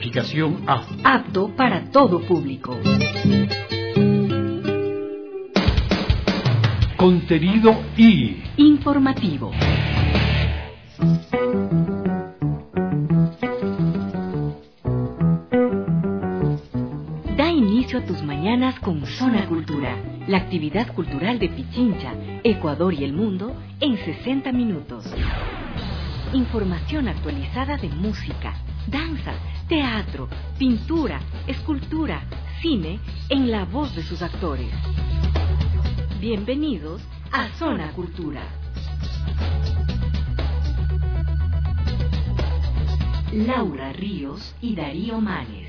Clasificación A. Apto para todo público. Contenido I. Informativo. Da inicio a tus mañanas con Zona Cultura, la actividad cultural de Pichincha, Ecuador y el mundo en 60 minutos. Información actualizada de música, danza, teatro, pintura, escultura, cine, en la voz de sus actores. Bienvenidos a Zona Cultura. Laura Ríos y Darío Manes.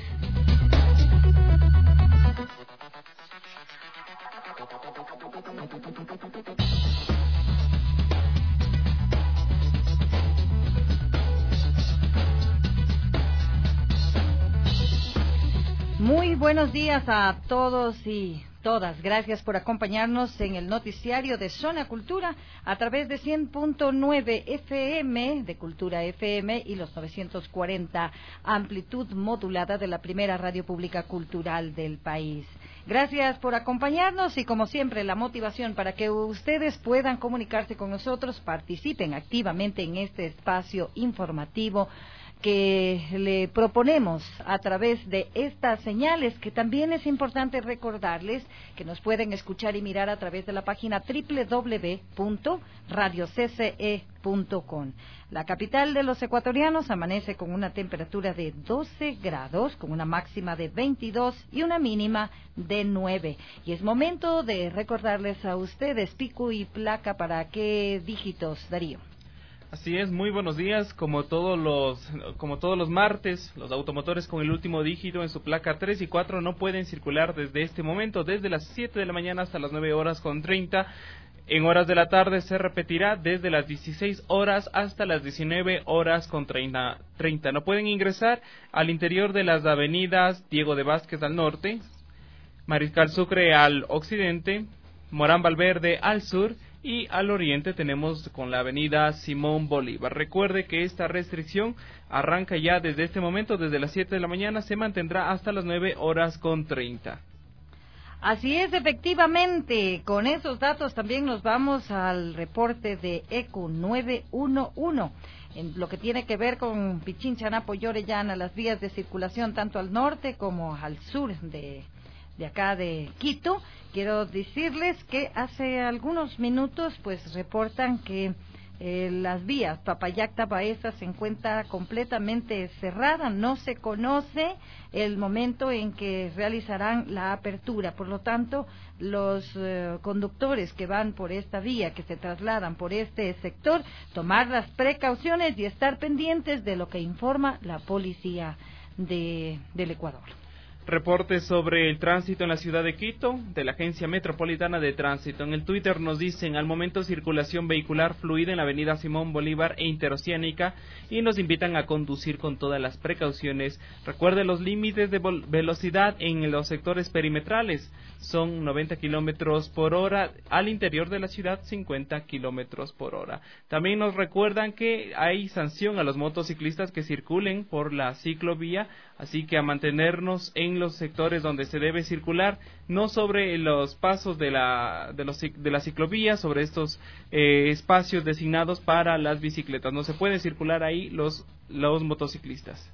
Muy buenos días a todos y todas. Gracias por acompañarnos en el noticiario de Zona Cultura a través de 100.9 FM de Cultura FM y los 940 amplitud modulada de la primera radio pública cultural del país. Gracias por acompañarnos y, como siempre, la motivación para que ustedes puedan comunicarse con nosotros, participen activamente en este espacio informativo que le proponemos a través de estas señales, que también es importante recordarles que nos pueden escuchar y mirar a través de la página www.radiocce.com. La capital de los ecuatorianos amanece con una temperatura de 12 grados, con una máxima de 22 y una mínima de 9. Y es momento de recordarles a ustedes pico y placa para qué dígitos, Darío. Así es, muy buenos días. Como todos los martes, los automotores con el último dígito en su placa 3 y 4 no pueden circular desde este momento, desde las 7 de la mañana hasta las 9:30. En horas de la tarde se repetirá desde las 16 horas hasta las 19:30. No pueden ingresar al interior de las avenidas Diego de Vázquez al norte, Mariscal Sucre al occidente, Morán Valverde al sur, y al oriente tenemos con la avenida Simón Bolívar. Recuerde que esta restricción arranca ya desde este momento, desde las 7 de la mañana, se mantendrá hasta las 9:30. Así es, efectivamente. Con esos datos también nos vamos al reporte de ECU 911. En lo que tiene que ver con Pichincha, Napo y Orellana, las vías de circulación tanto al norte como al sur de acá de Quito. Quiero decirles que hace algunos minutos pues reportan que las vías Papayacta-Baeza se encuentra completamente cerrada, no se conoce el momento en que realizarán la apertura, por lo tanto los conductores que van por esta vía, que se trasladan por este sector, tomar las precauciones y estar pendientes de lo que informa la policía del Ecuador. Reporte sobre el tránsito en la ciudad de Quito, de la Agencia Metropolitana de Tránsito. En el Twitter nos dicen, al momento circulación vehicular fluida en la avenida Simón Bolívar e Interoceánica, y nos invitan a conducir con todas las precauciones. Recuerde los límites de velocidad en los sectores perimetrales. Son 90 kilómetros por hora, al interior de la ciudad 50 kilómetros por hora. También nos recuerdan que hay sanción a los motociclistas que circulen por la ciclovía, así que a mantenernos en los sectores donde se debe circular, no sobre los pasos de la ciclovía, sobre estos espacios designados para las bicicletas. No se puede circular ahí los motociclistas.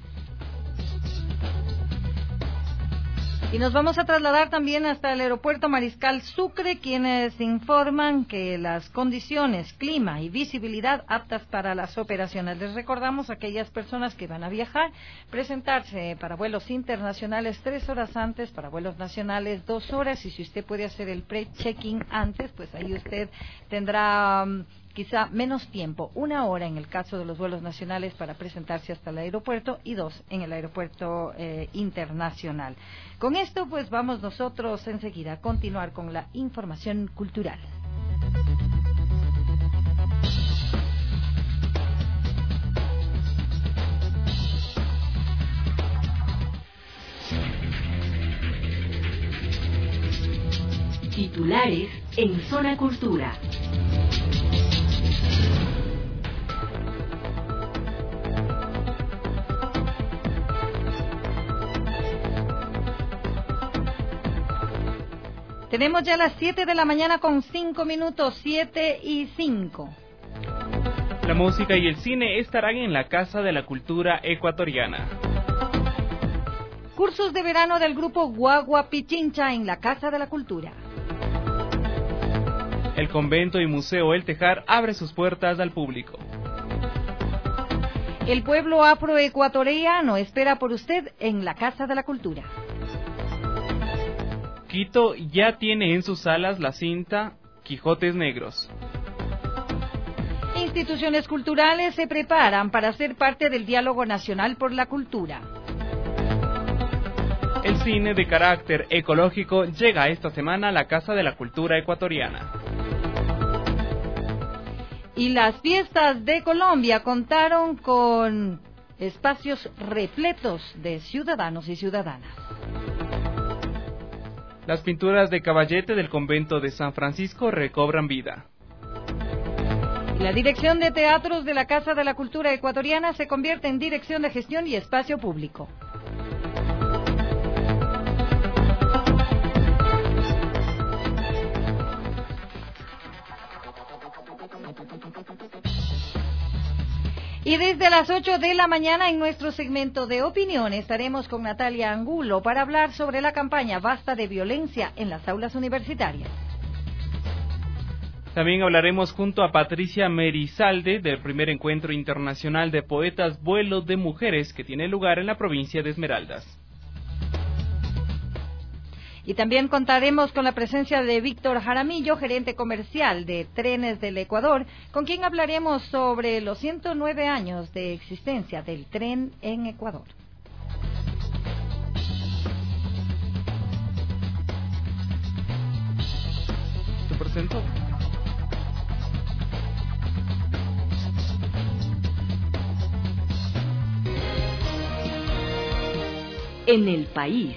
Y nos vamos a trasladar también hasta el aeropuerto Mariscal Sucre, quienes informan que las condiciones, clima y visibilidad aptas para las operaciones. Les recordamos a aquellas personas que van a viajar, presentarse para vuelos internacionales 3 horas antes, para vuelos nacionales 2 horas, y si usted puede hacer el pre-check-in antes, pues ahí usted tendrá quizá menos tiempo, 1 hora en el caso de los vuelos nacionales para presentarse hasta el aeropuerto y 2 en el aeropuerto internacional. Con esto pues vamos nosotros enseguida a continuar con la información cultural. Titulares en Zona Cultura. Tenemos ya las 7 de la mañana con 5 minutos, 7 y 5. La música y el cine estarán en la Casa de la Cultura Ecuatoriana. Cursos de verano del grupo Guagua Pichincha en la Casa de la Cultura. El convento y museo El Tejar abre sus puertas al público. El pueblo afroecuatoriano espera por usted en la Casa de la Cultura. Quito ya tiene en sus salas la cinta Quijotes Negros. Instituciones culturales se preparan para ser parte del diálogo nacional por la cultura. El cine de carácter ecológico llega esta semana a la Casa de la Cultura Ecuatoriana. Y las fiestas de Colombia contaron con espacios repletos de ciudadanos y ciudadanas. Las pinturas de caballete del convento de San Francisco recobran vida. La Dirección de Teatros de la Casa de la Cultura Ecuatoriana se convierte en Dirección de Gestión y Espacio Público. Y desde las 8 de la mañana en nuestro segmento de opinión estaremos con Natalia Angulo para hablar sobre la campaña Basta de Violencia en las aulas universitarias. También hablaremos junto a Patricia Merizalde del primer encuentro internacional de poetas Vuelo de Mujeres que tiene lugar en la provincia de Esmeraldas. Y también contaremos con la presencia de Víctor Jaramillo, gerente comercial de Trenes del Ecuador, con quien hablaremos sobre los 109 años de existencia del tren en Ecuador. ¿Te presento? En el país.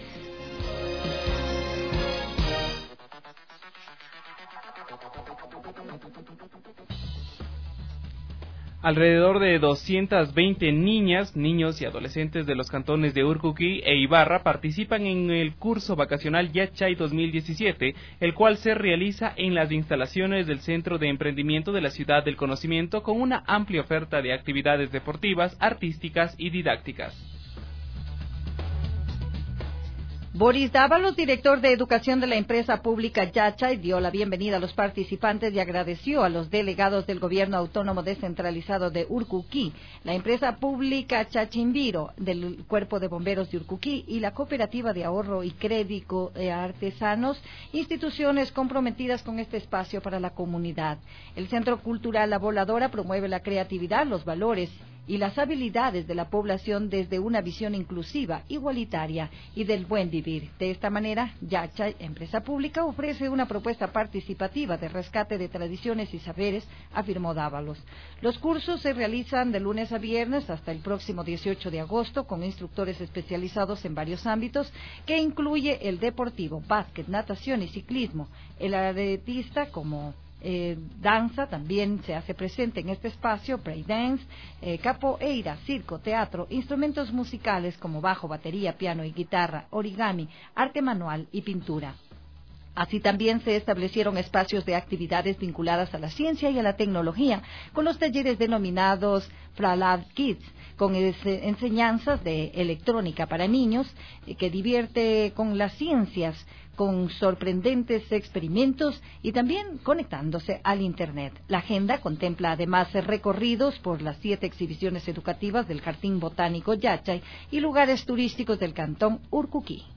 Alrededor de 220 niñas, niños y adolescentes de los cantones de Urcuquí e Ibarra participan en el curso vacacional Yachay 2017, el cual se realiza en las instalaciones del Centro de Emprendimiento de la Ciudad del Conocimiento con una amplia oferta de actividades deportivas, artísticas y didácticas. Boris Dávalos, director de Educación de la empresa pública Yachay, dio la bienvenida a los participantes y agradeció a los delegados del Gobierno Autónomo Descentralizado de Urcuquí, la empresa pública Chachimbiro del Cuerpo de Bomberos de Urcuquí y la Cooperativa de Ahorro y Crédito de Artesanos, instituciones comprometidas con este espacio para la comunidad. El Centro Cultural La Voladora promueve la creatividad, los valores y las habilidades de la población desde una visión inclusiva, igualitaria y del buen vivir. De esta manera, Yachay, empresa pública, ofrece una propuesta participativa de rescate de tradiciones y saberes, afirmó Dávalos. Los cursos se realizan de lunes a viernes hasta el próximo 18 de agosto con instructores especializados en varios ámbitos que incluye el deportivo, básquet, natación y ciclismo. El atletista como danza también se hace presente en este espacio, breakdance, capoeira, circo, teatro, instrumentos musicales como bajo, batería, piano y guitarra, origami, arte manual y pintura. Así también se establecieron espacios de actividades vinculadas a la ciencia y a la tecnología, con los talleres denominados Pralab Kids, con enseñanzas de electrónica para niños, que divierte con las ciencias, con sorprendentes experimentos y también conectándose al Internet. La agenda contempla además recorridos por las 7 exhibiciones educativas del Jardín Botánico Yachay y lugares turísticos del cantón Urcuquí.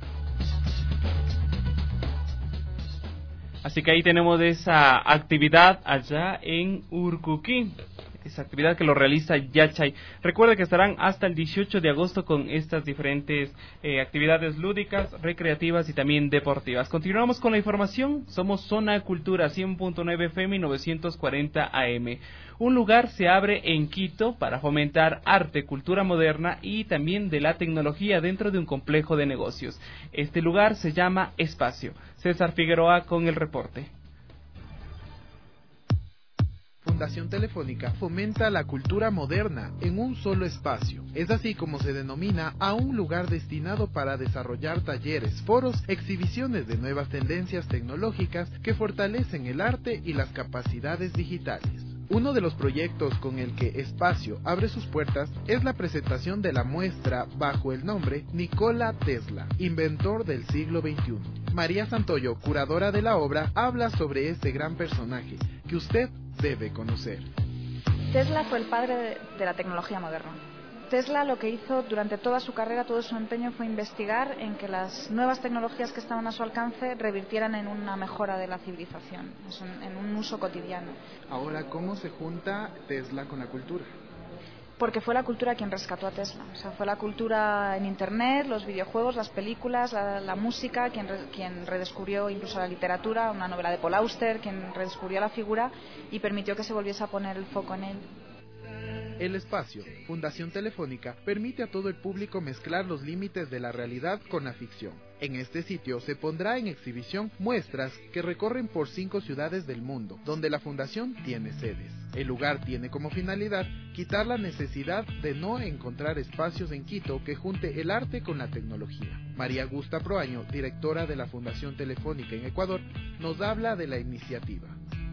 Así que ahí tenemos esa actividad allá en Urcuquí. Esa actividad que lo realiza Yachay. Recuerda que estarán hasta el 18 de agosto con estas diferentes actividades lúdicas, recreativas y también deportivas. Continuamos con la información. Somos Zona Cultura 100.9 FM y 940 AM. Un lugar se abre en Quito para fomentar arte, cultura moderna y también de la tecnología dentro de un complejo de negocios. Este lugar se llama Espacio. César Figueroa con el reporte. Fundación Telefónica fomenta la cultura moderna en un solo espacio. Es así como se denomina a un lugar destinado para desarrollar talleres, foros, exhibiciones de nuevas tendencias tecnológicas que fortalecen el arte y las capacidades digitales. Uno de los proyectos con el que Espacio abre sus puertas es la presentación de la muestra bajo el nombre Nikola Tesla, inventor del siglo XXI. María Santoyo, curadora de la obra, habla sobre este gran personaje que usted debe conocer. Tesla fue el padre de la tecnología moderna. Tesla lo que hizo durante toda su carrera, todo su empeño fue investigar en que las nuevas tecnologías que estaban a su alcance revirtieran en una mejora de la civilización, en un uso cotidiano. Ahora, ¿cómo se junta Tesla con la cultura? Porque fue la cultura quien rescató a Tesla. O sea, fue la cultura en Internet, los videojuegos, las películas, la música, quien redescubrió incluso la literatura, una novela de Paul Auster, quien redescubrió la figura y permitió que se volviese a poner el foco en él. El Espacio, Fundación Telefónica, permite a todo el público mezclar los límites de la realidad con la ficción. En este sitio se pondrá en exhibición muestras que recorren por 5 ciudades del mundo, donde la Fundación tiene sedes. El lugar tiene como finalidad quitar la necesidad de no encontrar espacios en Quito que junte el arte con la tecnología. María Augusta Proaño, directora de la Fundación Telefónica en Ecuador, nos habla de la iniciativa.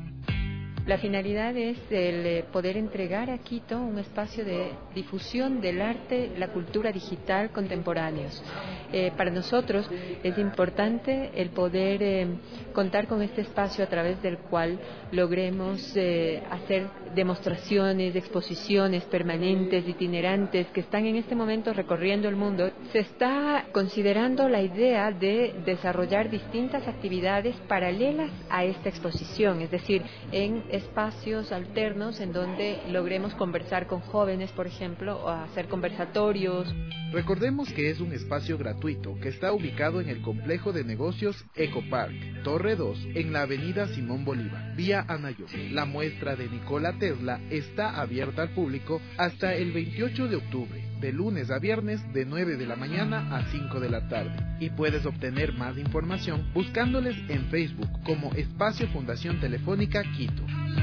La finalidad es el poder entregar a Quito un espacio de difusión del arte, la cultura digital contemporáneos. Para nosotros es importante el poder contar con este espacio a través del cual logremos hacer demostraciones, exposiciones permanentes, itinerantes, que están en este momento recorriendo el mundo. Se está considerando la idea de desarrollar distintas actividades paralelas a esta exposición, es decir, en espacios alternos en donde logremos conversar con jóvenes, por ejemplo, o hacer conversatorios. Recordemos que es un espacio gratuito que está ubicado en el complejo de negocios Ecopark, Torre 2, en la avenida Simón Bolívar, vía Anayo. La muestra de Nikola Tesla está abierta al público hasta el 28 de octubre, de lunes a viernes de 9 de la mañana a 5 de la tarde. Y puedes obtener más información buscándoles en Facebook como Espacio Fundación Telefónica Quito.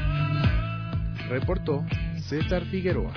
Reportó César Figueroa.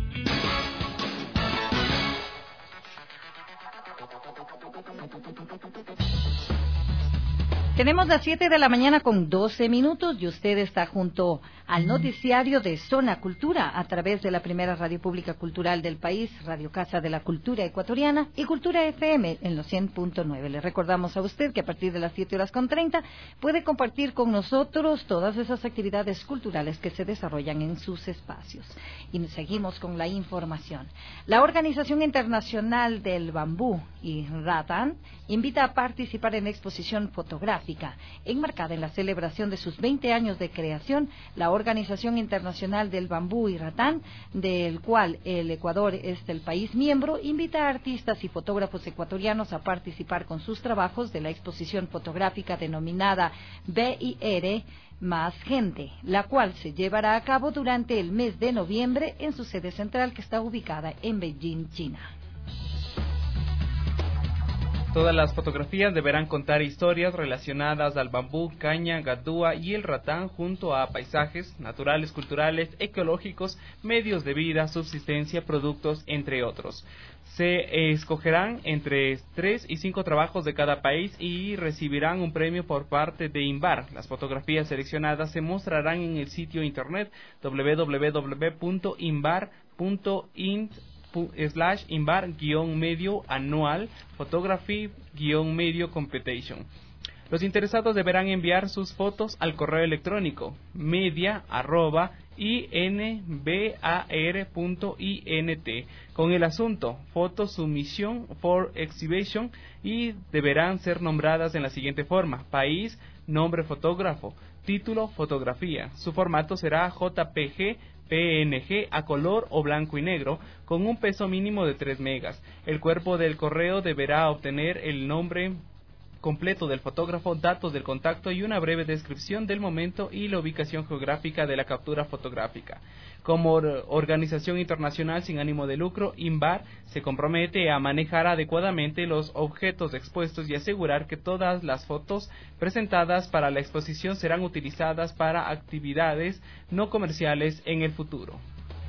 Tenemos las 7 de la mañana con 12 minutos y usted está junto al noticiario de Zona Cultura a través de la primera radio pública cultural del país, Radio Casa de la Cultura Ecuatoriana y Cultura FM en los 100.9. Le recordamos a usted que a partir de las 7:30 puede compartir con nosotros todas esas actividades culturales que se desarrollan en sus espacios. Y seguimos con la información. La Organización Internacional del Bambú y Ratán invita a participar en la exposición fotográfica enmarcada en la celebración de sus 20 años de creación. La Organización Internacional del Bambú y Ratán, del cual el Ecuador es el país miembro, invita a artistas y fotógrafos ecuatorianos a participar con sus trabajos de la exposición fotográfica denominada BIR Más Gente, la cual se llevará a cabo durante el mes de noviembre en su sede central que está ubicada en Beijing, China. Todas las fotografías deberán contar historias relacionadas al bambú, caña, gadúa y el ratán junto a paisajes naturales, culturales, ecológicos, medios de vida, subsistencia, productos, entre otros. Se escogerán entre 3 y 5 trabajos de cada país y recibirán un premio por parte de INVAR. Las fotografías seleccionadas se mostrarán en el sitio internet www.invar.int/invar-medio anual photography-medio competition. Los interesados deberán enviar sus fotos al correo electrónico media@invar.int con el asunto Photo Submission for Exhibition y deberán ser nombradas en la siguiente forma: país, nombre fotógrafo, título, fotografía. Su formato será JPG, PNG a color o blanco y negro, con un peso mínimo de 3 megas. El cuerpo del correo deberá obtener el nombre completo del fotógrafo, datos del contacto y una breve descripción del momento y la ubicación geográfica de la captura fotográfica. Como organización internacional sin ánimo de lucro, INVAR se compromete a manejar adecuadamente los objetos expuestos y asegurar que todas las fotos presentadas para la exposición serán utilizadas para actividades no comerciales en el futuro.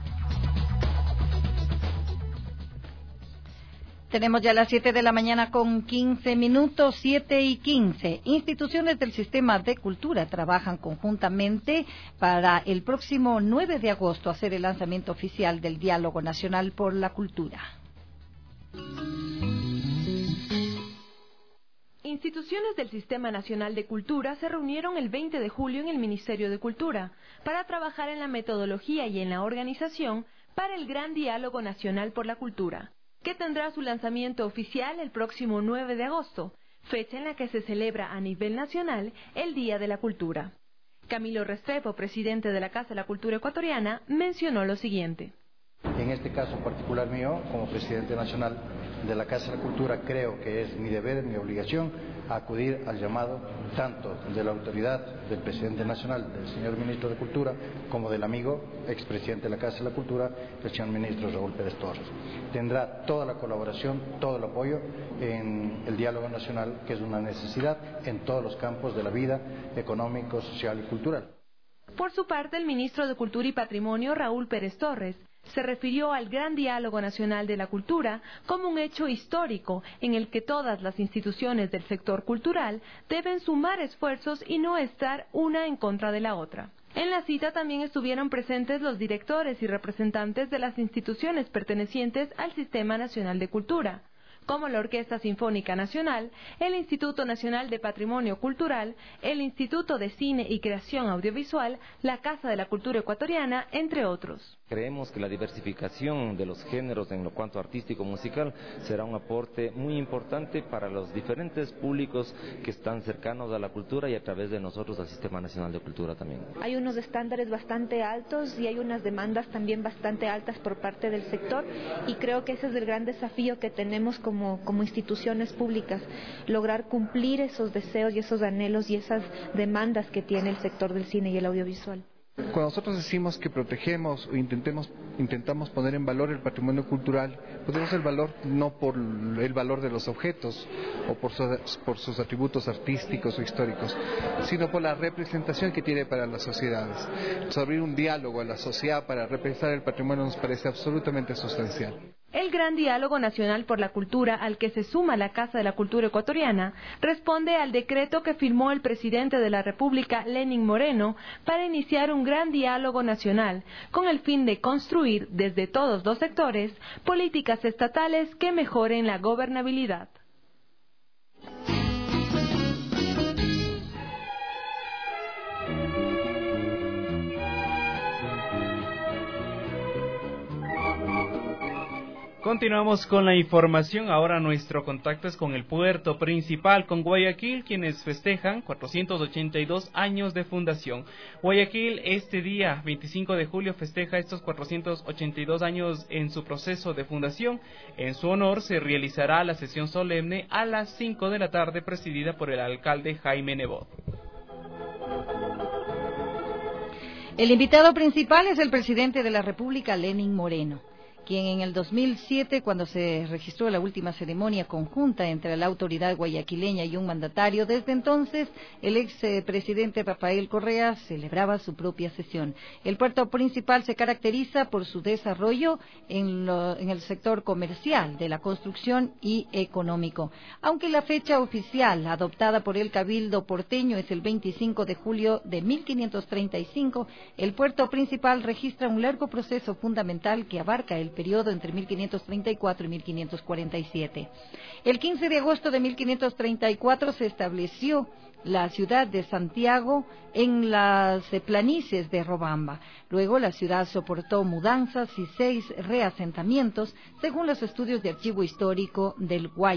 Tenemos ya las 7 de la mañana con 15 minutos, 7:15. Instituciones del sistema de cultura trabajan conjuntamente para el próximo 9 de agosto hacer el lanzamiento oficial del Diálogo Nacional por la Cultura. Instituciones del Sistema Nacional de Cultura se reunieron el 20 de julio en el Ministerio de Cultura para trabajar en la metodología y en la organización para el Gran Diálogo Nacional por la Cultura, que tendrá su lanzamiento oficial el próximo 9 de agosto, fecha en la que se celebra a nivel nacional el Día de la Cultura. Camilo Restrepo, presidente de la Casa de la Cultura Ecuatoriana, mencionó lo siguiente. En este caso particular mío, como presidente nacional de la Casa de la Cultura, creo que es mi deber, mi obligación, acudir al llamado tanto de la autoridad del presidente nacional, del señor ministro de Cultura, como del amigo expresidente de la Casa de la Cultura, el señor ministro Raúl Pérez Torres. Tendrá toda la colaboración, todo el apoyo en el diálogo nacional, que es una necesidad en todos los campos de la vida económico, social y cultural. Por su parte, el ministro de Cultura y Patrimonio, Raúl Pérez Torres, se refirió al Gran Diálogo Nacional de la Cultura como un hecho histórico en el que todas las instituciones del sector cultural deben sumar esfuerzos y no estar una en contra de la otra. En la cita también estuvieron presentes los directores y representantes de las instituciones pertenecientes al Sistema Nacional de Cultura, como la Orquesta Sinfónica Nacional, el Instituto Nacional de Patrimonio Cultural, el Instituto de Cine y Creación Audiovisual, la Casa de la Cultura Ecuatoriana, entre otros. Creemos que la diversificación de los géneros en lo cuanto artístico musical será un aporte muy importante para los diferentes públicos que están cercanos a la cultura y a través de nosotros al Sistema Nacional de Cultura también. Hay unos estándares bastante altos y hay unas demandas también bastante altas por parte del sector y creo que ese es el gran desafío que tenemos como instituciones públicas, lograr cumplir esos deseos y esos anhelos y esas demandas que tiene el sector del cine y el audiovisual. Cuando nosotros decimos que protegemos o intentamos poner en valor el patrimonio cultural, ponemos el valor no por el valor de los objetos o por sus atributos artísticos o históricos, sino por la representación que tiene para las sociedades. Entonces, abrir un diálogo a la sociedad para representar el patrimonio nos parece absolutamente sustancial. El Gran Diálogo Nacional por la Cultura, al que se suma la Casa de la Cultura Ecuatoriana, responde al decreto que firmó el presidente de la República, Lenín Moreno, para iniciar un gran diálogo nacional, con el fin de construir, desde todos los sectores, políticas estatales que mejoren la gobernabilidad. Continuamos con la información. Ahora nuestro contacto es con el puerto principal, con Guayaquil, quienes festejan 482 años de fundación. Guayaquil este día 25 de julio festeja estos 482 años en su proceso de fundación. En su honor se realizará la sesión solemne a las 5 de la tarde presidida por el alcalde Jaime Nebot. El invitado principal es el presidente de la República, Lenín Moreno, quien en el 2007, cuando se registró la última ceremonia conjunta entre la autoridad guayaquileña y un mandatario, desde entonces el expresidente Rafael Correa celebraba su propia sesión. El puerto principal se caracteriza por su desarrollo en el sector comercial, de la construcción y económico. Aunque la fecha oficial adoptada por el Cabildo porteño es el 25 de julio de 1535, el puerto principal registra un largo proceso fundamental que abarca el periodo entre 1534 y 1547. El 15 de agosto de 1534 se estableció la ciudad de Santiago en las planicies de Robamba. Luego la ciudad soportó mudanzas y 6 reasentamientos, según los estudios de archivo histórico del Guayas.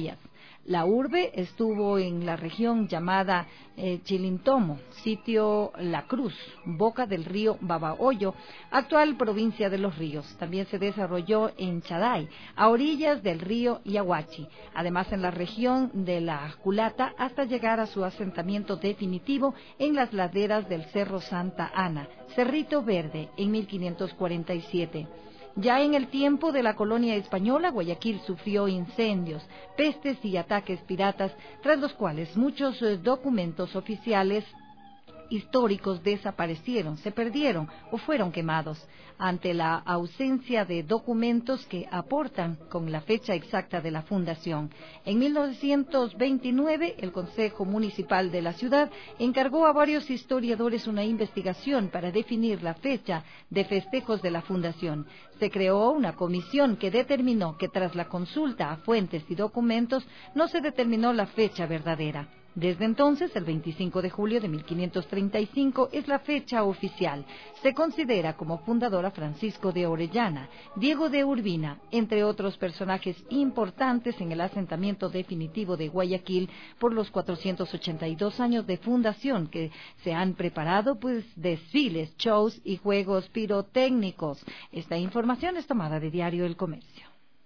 La urbe estuvo en la región llamada Chilintomo, sitio La Cruz, boca del río Babahoyo, actual provincia de Los Ríos. También se desarrolló en Chaday, a orillas del río Yaguachi, además en la región de la Culata, hasta llegar a su asentamiento definitivo en las laderas del Cerro Santa Ana, Cerrito Verde, en 1547. Ya en el tiempo de la colonia española, Guayaquil sufrió incendios, pestes y ataques piratas, tras los cuales muchos documentos oficiales históricos desaparecieron, se perdieron o fueron quemados. Ante la ausencia de documentos que aportan con la fecha exacta de la fundación, en 1929 el Consejo Municipal de la ciudad encargó a varios historiadores una investigación para definir la fecha de festejos de la fundación. Se creó una comisión que determinó que tras la consulta a fuentes y documentos no se determinó la fecha verdadera. Desde entonces, el 25 de julio de 1535 es la fecha oficial. Se considera como fundador a Francisco de Orellana, Diego de Urbina, entre otros personajes importantes en el asentamiento definitivo de Guayaquil por los 482 años de fundación, que se han preparado desfiles, shows y juegos pirotécnicos. Esta información es tomada de Diario El Comercio.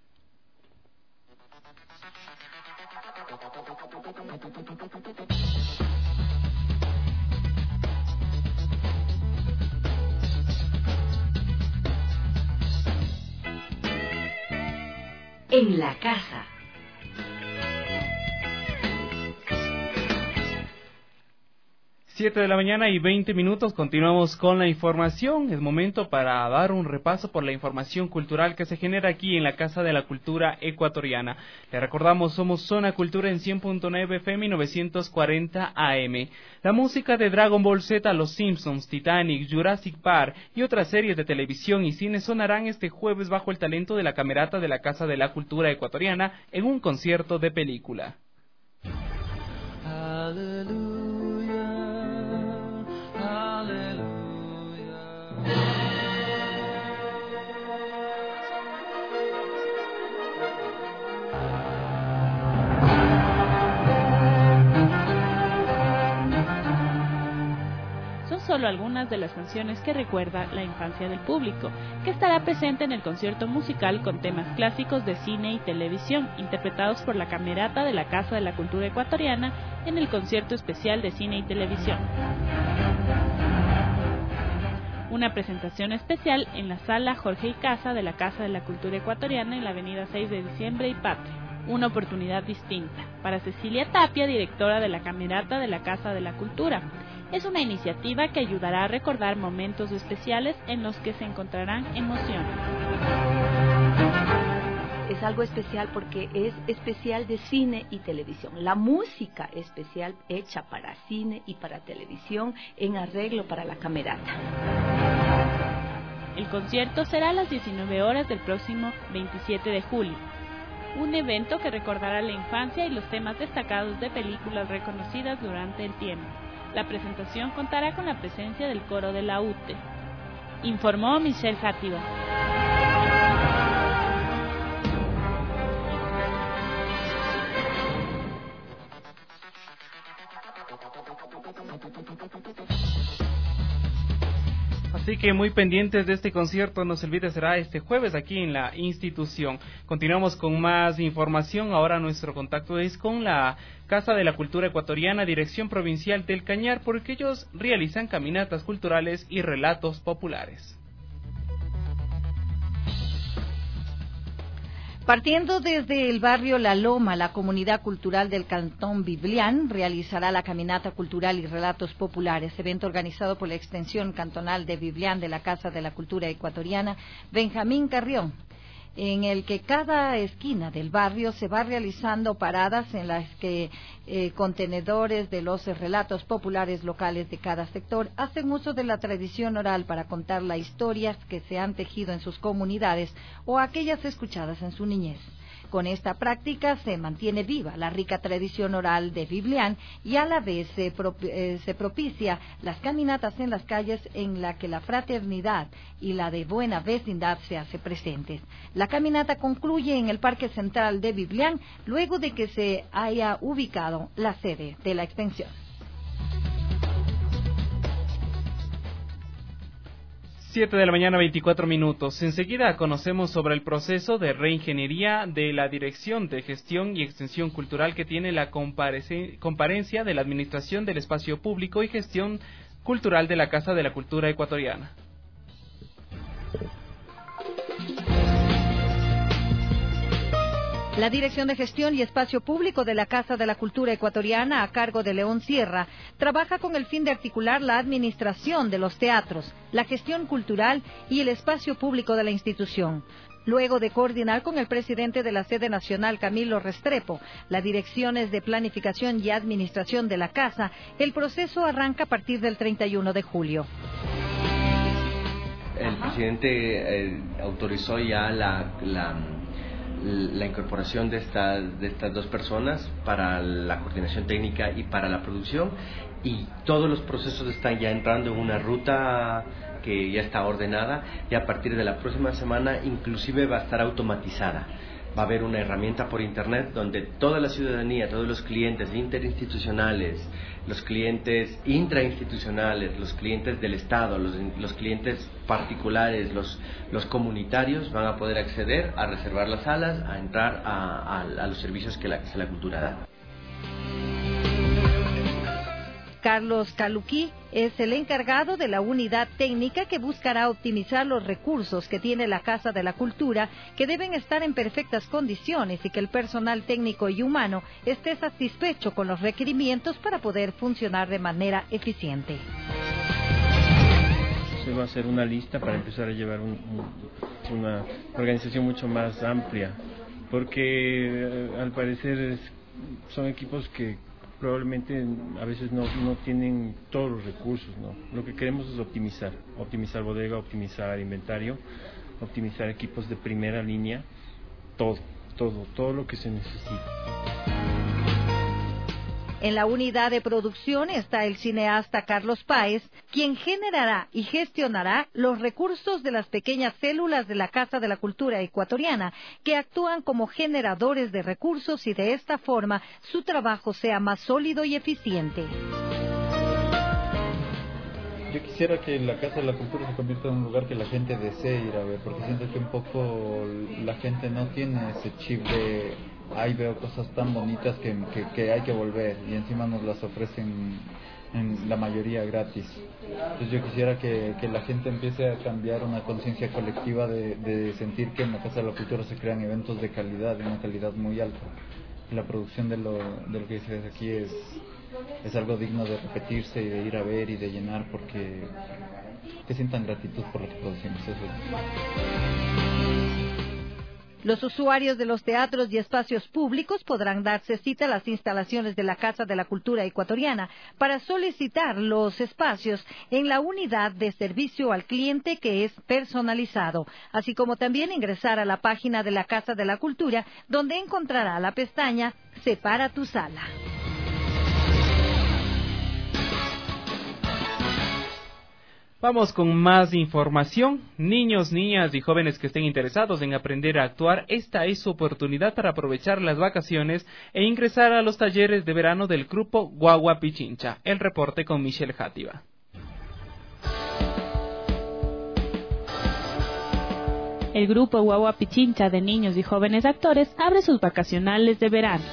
En la casa. Siete de la mañana y 20 minutos, continuamos con la información. Es momento para dar un repaso por la información cultural que se genera aquí en la Casa de la Cultura Ecuatoriana. Le recordamos, somos Zona Cultura en 100.9 FM y 940 AM. La música de Dragon Ball Z, Los Simpsons, Titanic, Jurassic Park y otras series de televisión y cine sonarán este jueves bajo el talento de la Camerata de la Casa de la Cultura Ecuatoriana en un concierto de película. Hallelujah. Solo algunas de las canciones que recuerda la infancia del público, que estará presente en el concierto musical con temas clásicos de cine y televisión, interpretados por la Camerata de la Casa de la Cultura Ecuatoriana en el concierto especial de cine y televisión. Una presentación especial en la sala Jorge y Casa de la Casa de la Cultura Ecuatoriana en la avenida 6 de Diciembre y Patria. Una oportunidad distinta para Cecilia Tapia, directora de la Camerata de la Casa de la Cultura. Es una iniciativa que ayudará a recordar momentos especiales en los que se encontrarán emociones. Es algo especial porque es especial de cine y televisión. La música especial hecha para cine y para televisión en arreglo para la Camerata. El concierto será a las 19 horas del próximo 27 de julio. Un evento que recordará la infancia y los temas destacados de películas reconocidas durante el tiempo. La presentación contará con la presencia del coro de la UTE. Informó Michelle Játiva. Así que muy pendientes de este concierto, no se olvide, será este jueves aquí en la institución. Continuamos con más información. Ahora nuestro contacto es con la Casa de la Cultura Ecuatoriana, Dirección Provincial del Cañar, porque ellos realizan caminatas culturales y relatos populares. Partiendo desde el barrio La Loma, la comunidad cultural del Cantón Biblián realizará la caminata cultural y relatos populares, evento organizado por la extensión cantonal de Biblián de la Casa de la Cultura Ecuatoriana, Benjamín Carrión, en el que cada esquina del barrio se va realizando paradas en las que contenedores de los relatos populares locales de cada sector hacen uso de la tradición oral para contar las historias que se han tejido en sus comunidades o aquellas escuchadas en su niñez. Con esta práctica se mantiene viva la rica tradición oral de Biblián y a la vez se propicia las caminatas en las calles en la que la fraternidad y la de buena vecindad se hace presentes. La caminata concluye en el Parque Central de Biblián luego de que se haya ubicado la sede de la extensión. 7 de la mañana, 24 minutos. Enseguida conocemos sobre el proceso de reingeniería de la Dirección de Gestión y Extensión Cultural que tiene la comparencia de la Administración del Espacio Público y Gestión Cultural de la Casa de la Cultura Ecuatoriana. La Dirección de Gestión y Espacio Público de la Casa de la Cultura Ecuatoriana, a cargo de León Sierra, trabaja con el fin de articular la administración de los teatros, la gestión cultural y el espacio público de la institución. Luego de coordinar con el presidente de la sede nacional, Camilo Restrepo, las direcciones de planificación y administración de la Casa, el proceso arranca a partir del 31 de julio. El presidente autorizó ya la incorporación de estas dos personas para la coordinación técnica y para la producción, y todos los procesos están ya entrando en una ruta que ya está ordenada, y a partir de la próxima semana inclusive va a estar automatizada. Va a haber una herramienta por internet donde toda la ciudadanía, todos los clientes interinstitucionales, los clientes intrainstitucionales, los clientes del Estado, los clientes particulares, los comunitarios van a poder acceder a reservar las salas, a entrar a los servicios que la Cultura da. Carlos Caluquí es el encargado de la unidad técnica que buscará optimizar los recursos que tiene la Casa de la Cultura, que deben estar en perfectas condiciones y que el personal técnico y humano esté satisfecho con los requerimientos para poder funcionar de manera eficiente. Se va a hacer una lista para empezar a llevar una organización mucho más amplia, porque al parecer son equipos que probablemente a veces no tienen todos los recursos, ¿no? Lo que queremos es optimizar bodega, optimizar inventario, optimizar equipos de primera línea, todo lo que se necesita. En la unidad de producción está el cineasta Carlos Páez, quien generará y gestionará los recursos de las pequeñas células de la Casa de la Cultura Ecuatoriana, que actúan como generadores de recursos y de esta forma su trabajo sea más sólido y eficiente. Yo quisiera que la Casa de la Cultura se convierta en un lugar que la gente desee ir a ver, porque siento que un poco la gente no tiene ese chip de ahí veo cosas tan bonitas que hay que volver, y encima nos las ofrecen en la mayoría gratis. Entonces yo quisiera que la gente empiece a cambiar una conciencia colectiva de sentir que en la Casa de la Cultura se crean eventos de calidad, de una calidad muy alta. La producción de lo que se hace aquí es algo digno de repetirse y de ir a ver y de llenar, porque que sientan gratitud por lo que producimos. Eso es. Los usuarios de los teatros y espacios públicos podrán darse cita a las instalaciones de la Casa de la Cultura Ecuatoriana para solicitar los espacios en la unidad de servicio al cliente, que es personalizado, así como también ingresar a la página de la Casa de la Cultura, donde encontrará la pestaña Separa tu sala. Vamos con más información. Niños, niñas y jóvenes que estén interesados en aprender a actuar, esta es su oportunidad para aprovechar las vacaciones e ingresar a los talleres de verano del grupo Guagua Pichincha. El reporte con Michelle Játiva. El grupo Guagua Pichincha de niños y jóvenes actores abre sus vacacionales de verano.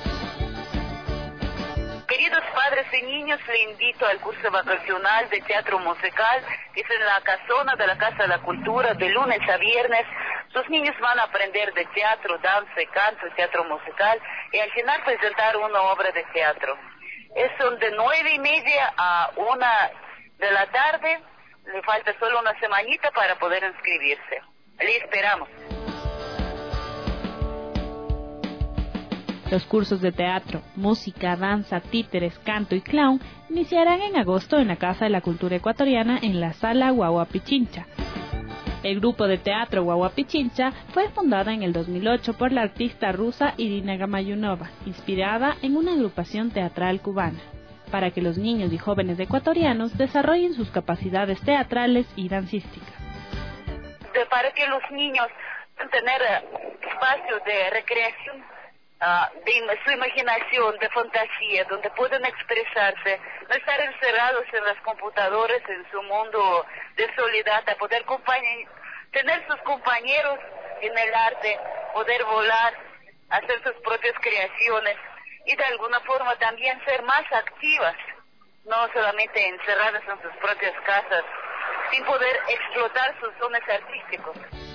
Queridos padres y niños, le invito al curso vacacional de teatro musical, que es en la casona de la Casa de la Cultura, de lunes a viernes. Sus niños van a aprender de teatro, danza, canto, teatro musical, y al final presentar una obra de teatro. Son de 9:30 a 1 de la tarde. Le falta solo una semanita para poder inscribirse. Le esperamos. Los cursos de teatro, música, danza, títeres, canto y clown iniciarán en agosto en la Casa de la Cultura Ecuatoriana en la Sala Guagua Pichincha. El grupo de teatro Guagua Pichincha fue fundada en el 2008 por la artista rusa Irina Gamayunova, inspirada en una agrupación teatral cubana, para que los niños y jóvenes ecuatorianos desarrollen sus capacidades teatrales y dancísticas. Para que los niños puedan tener espacio de recreación, de su imaginación, de fantasía, donde pueden expresarse, no estar encerrados en las computadoras, en su mundo de soledad, a poder tener sus compañeros en el arte, poder volar, hacer sus propias creaciones y de alguna forma también ser más activas, no solamente encerradas en sus propias casas, sin poder explotar sus dones artísticos.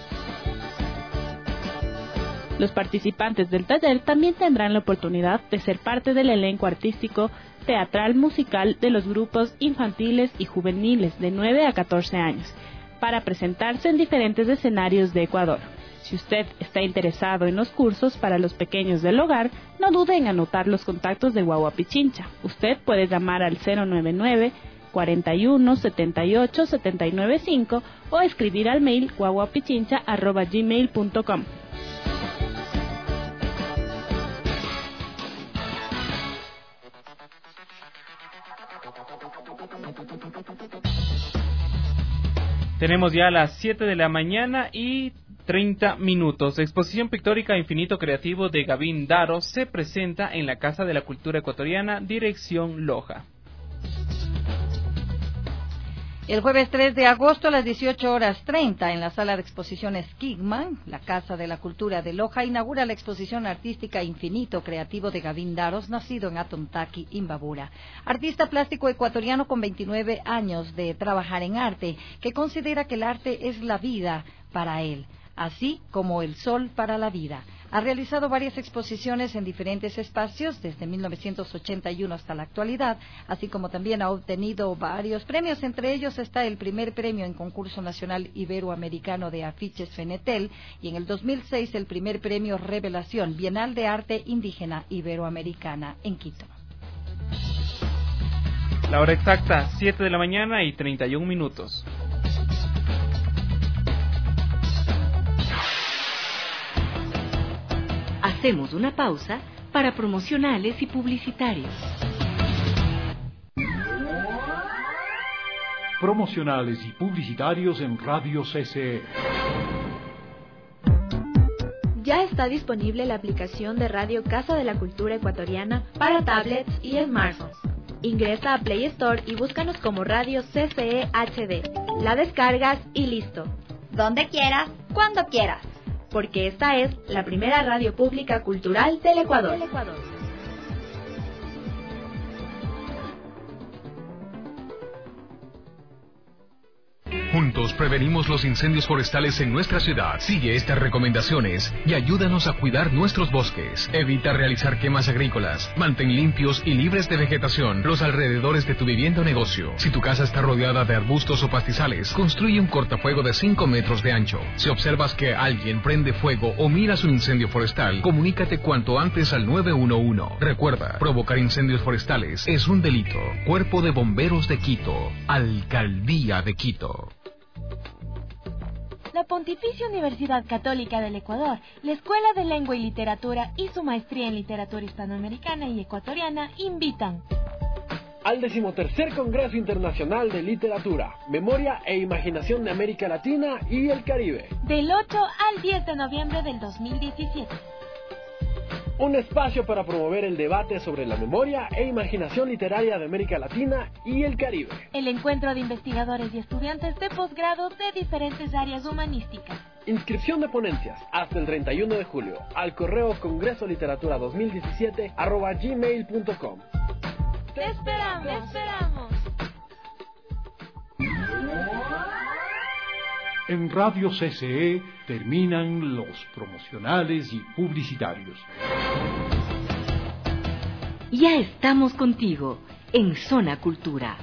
Los participantes del taller también tendrán la oportunidad de ser parte del elenco artístico, teatral, musical de los grupos infantiles y juveniles de 9 a 14 años, para presentarse en diferentes escenarios de Ecuador. Si usted está interesado en los cursos para los pequeños del hogar, no dude en anotar los contactos de Guagua Pichincha. Usted puede llamar al 099 41 78 795 o escribir al mail guaguapichincha@gmail.com. Tenemos ya las 7 de la mañana y 30 minutos. Exposición pictórica Infinito Creativo de Gavin Daro se presenta en la Casa de la Cultura Ecuatoriana, dirección Loja. El jueves 3 de agosto a las 18:30 en la sala de exposiciones Kigman, la Casa de la Cultura de Loja, inaugura la exposición artística Infinito Creativo de Gavin Daros, nacido en Atontaki, Imbabura. Artista plástico ecuatoriano con 29 años de trabajar en arte, que considera que el arte es la vida para él, así como el sol para la vida. Ha realizado varias exposiciones en diferentes espacios desde 1981 hasta la actualidad, así como también ha obtenido varios premios. Entre ellos está el primer premio en concurso nacional iberoamericano de afiches Fenetel y en el 2006 el primer premio Revelación Bienal de Arte Indígena Iberoamericana en Quito. La hora exacta, 7 de la mañana y 31 minutos. Hacemos una pausa para promocionales y publicitarios. Promocionales y publicitarios en Radio CCE. Ya está disponible la aplicación de Radio Casa de la Cultura Ecuatoriana para tablets y smartphones. Ingresa a Play Store y búscanos como Radio CCE HD. La descargas y listo. Donde quieras, cuando quieras. Porque esta es la primera radio pública cultural del Ecuador. Juntos prevenimos los incendios forestales en nuestra ciudad. Sigue estas recomendaciones y ayúdanos a cuidar nuestros bosques. Evita realizar quemas agrícolas. Mantén limpios y libres de vegetación los alrededores de tu vivienda o negocio. Si tu casa está rodeada de arbustos o pastizales, construye un cortafuego de 5 metros de ancho. Si observas que alguien prende fuego o miras un incendio forestal, comunícate cuanto antes al 911. Recuerda, provocar incendios forestales es un delito. Cuerpo de Bomberos de Quito. Alcaldía de Quito. La Pontificia Universidad Católica del Ecuador, la Escuela de Lengua y Literatura y su maestría en Literatura Hispanoamericana y Ecuatoriana invitan al 13º Congreso Internacional de Literatura, Memoria e Imaginación de América Latina y el Caribe, del 8 al 10 de noviembre del 2017. Un espacio para promover el debate sobre la memoria e imaginación literaria de América Latina y el Caribe. El encuentro de investigadores y estudiantes de posgrado de diferentes áreas humanísticas. Inscripción de ponencias hasta el 31 de julio al correo congresoliteratura2017@gmail.com. ¡Te esperamos! ¡Te esperamos! En Radio CCE terminan los promocionales y publicitarios. Ya estamos contigo en Zona Cultura.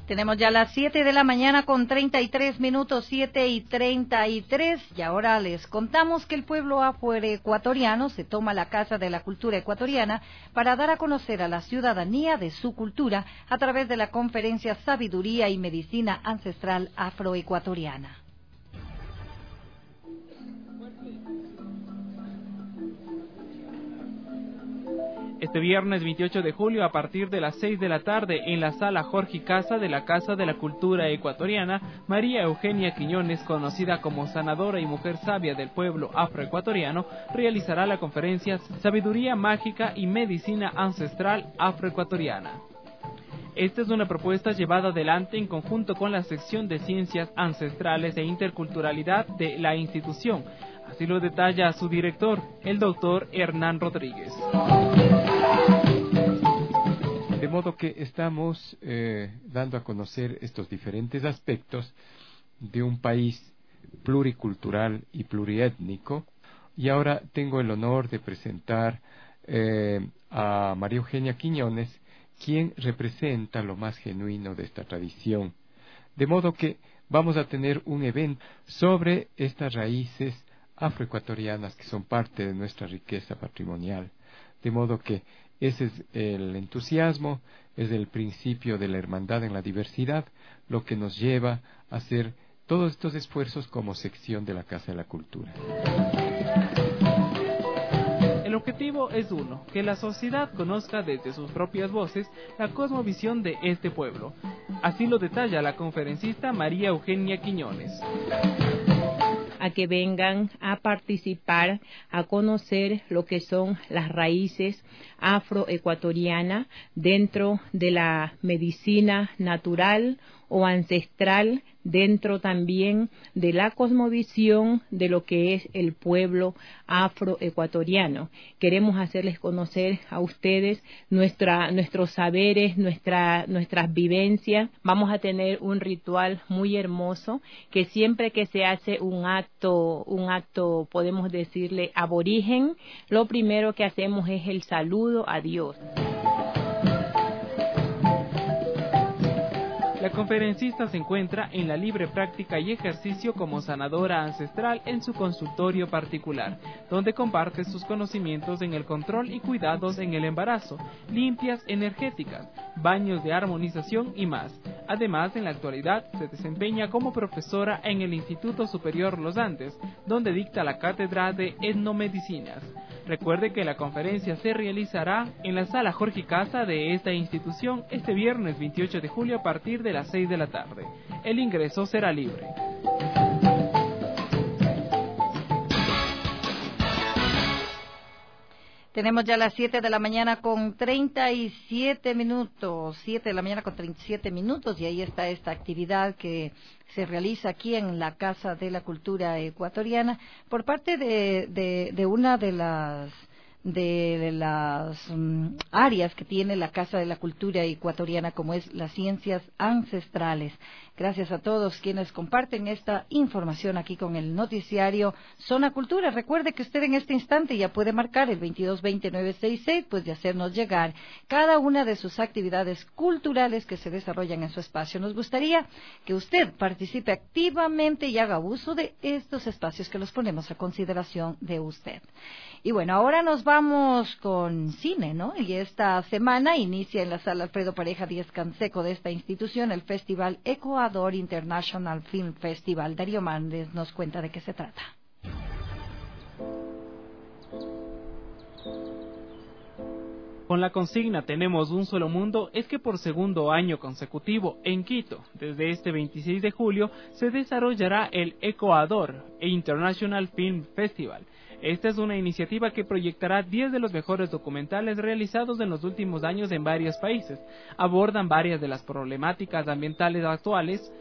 Tenemos ya las 7 de la mañana con 33 minutos, 7:33, y ahora les contamos que el pueblo afroecuatoriano se toma la Casa de la Cultura Ecuatoriana para dar a conocer a la ciudadanía de su cultura a través de la conferencia Sabiduría y Medicina Ancestral Afroecuatoriana. Este viernes 28 de julio, a partir de las 6 de la tarde, en la sala Jorge Casa de la Casa de la Cultura Ecuatoriana, María Eugenia Quiñones, conocida como sanadora y mujer sabia del pueblo afroecuatoriano, realizará la conferencia Sabiduría Mágica y Medicina Ancestral Afroecuatoriana. Esta es una propuesta llevada adelante en conjunto con la sección de Ciencias Ancestrales e Interculturalidad de la institución. Así lo detalla su director, el doctor Hernán Rodríguez. De modo que estamos dando a conocer estos diferentes aspectos de un país pluricultural y pluriétnico. Y ahora tengo el honor de presentar a María Eugenia Quiñones, quien representa lo más genuino de esta tradición. De modo que vamos a tener un evento sobre estas raíces afroecuatorianas que son parte de nuestra riqueza patrimonial. De modo que ese es el entusiasmo, es el principio de la hermandad en la diversidad, lo que nos lleva a hacer todos estos esfuerzos como sección de la Casa de la Cultura. El objetivo es uno, que la sociedad conozca desde sus propias voces la cosmovisión de este pueblo. Así lo detalla la conferencista María Eugenia Quiñones. A que vengan a participar, a conocer lo que son las raíces afroecuatorianas dentro de la medicina natural o ancestral, dentro también de la cosmovisión de lo que es el pueblo afroecuatoriano. Queremos hacerles conocer a ustedes nuestros saberes, nuestras vivencias. Vamos a tener un ritual muy hermoso que siempre que se hace un acto, podemos decirle aborigen, lo primero que hacemos es el saludo a Dios. La conferencista se encuentra en la libre práctica y ejercicio como sanadora ancestral en su consultorio particular, donde comparte sus conocimientos en el control y cuidados en el embarazo, limpias energéticas, baños de armonización y más. Además, en la actualidad se desempeña como profesora en el Instituto Superior Los Andes, donde dicta la cátedra de etnomedicinas. Recuerde que la conferencia se realizará en la sala Jorge Casa de esta institución este viernes 28 de julio a partir de las 6 de la tarde. El ingreso será libre. Tenemos ya las 7 de la mañana con 37 minutos, 7 de la mañana con 37 minutos, y ahí está esta actividad que se realiza aquí en la Casa de la Cultura Ecuatoriana por parte de una de las áreas que tiene la Casa de la Cultura Ecuatoriana, como es las ciencias ancestrales. Gracias a todos quienes comparten esta información aquí con el noticiario Zona Cultura. Recuerde que usted en este instante ya puede marcar el 2220-966, pues de hacernos llegar cada una de sus actividades culturales que se desarrollan en su espacio. Nos gustaría que usted participe activamente y haga uso de estos espacios que los ponemos a consideración de usted. Y bueno, ahora nos vamos con cine, ¿no? Y esta semana inicia en la Sala Alfredo Pareja Díaz Canseco de esta institución el Festival Ecuador International Film Festival. Darío Mández nos cuenta de qué se trata. Con la consigna Tenemos un solo mundo, es que por segundo año consecutivo en Quito, desde este 26 de julio, se desarrollará el Ecuador International Film Festival. Esta es una iniciativa que proyectará 10 de los mejores documentales realizados en los últimos años en varios países. Abordan varias de las problemáticas ambientales actuales,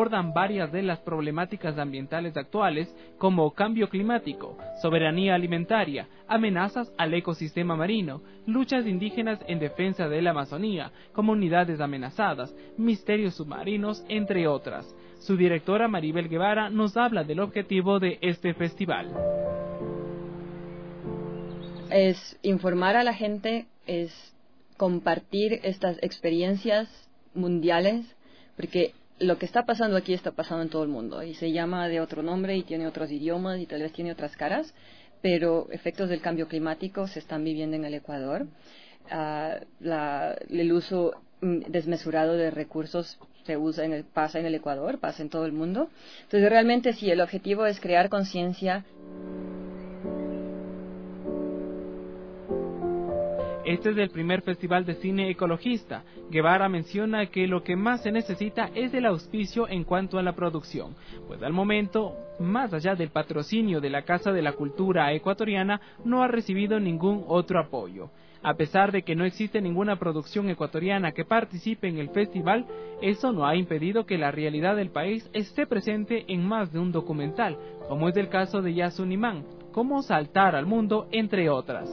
como cambio climático, soberanía alimentaria, amenazas al ecosistema marino, luchas indígenas en defensa de la Amazonía, comunidades amenazadas, misterios submarinos, entre otras. Su directora Maribel Guevara nos habla del objetivo de este festival. Es informar a la gente, es compartir estas experiencias mundiales porque lo que está pasando aquí está pasando en todo el mundo y se llama de otro nombre y tiene otros idiomas y tal vez tiene otras caras, pero efectos del cambio climático se están viviendo en el Ecuador. El uso desmesurado de recursos pasa en el Ecuador, pasa en todo el mundo. Entonces realmente sí, el objetivo es crear conciencia. Este es el primer festival de cine ecologista. Guevara menciona que lo que más se necesita es el auspicio en cuanto a la producción, pues al momento, más allá del patrocinio de la Casa de la Cultura Ecuatoriana, no ha recibido ningún otro apoyo. A pesar de que no existe ninguna producción ecuatoriana que participe en el festival, eso no ha impedido que la realidad del país esté presente en más de un documental, como es el caso de Yasunimán, Cómo saltar al mundo, entre otras.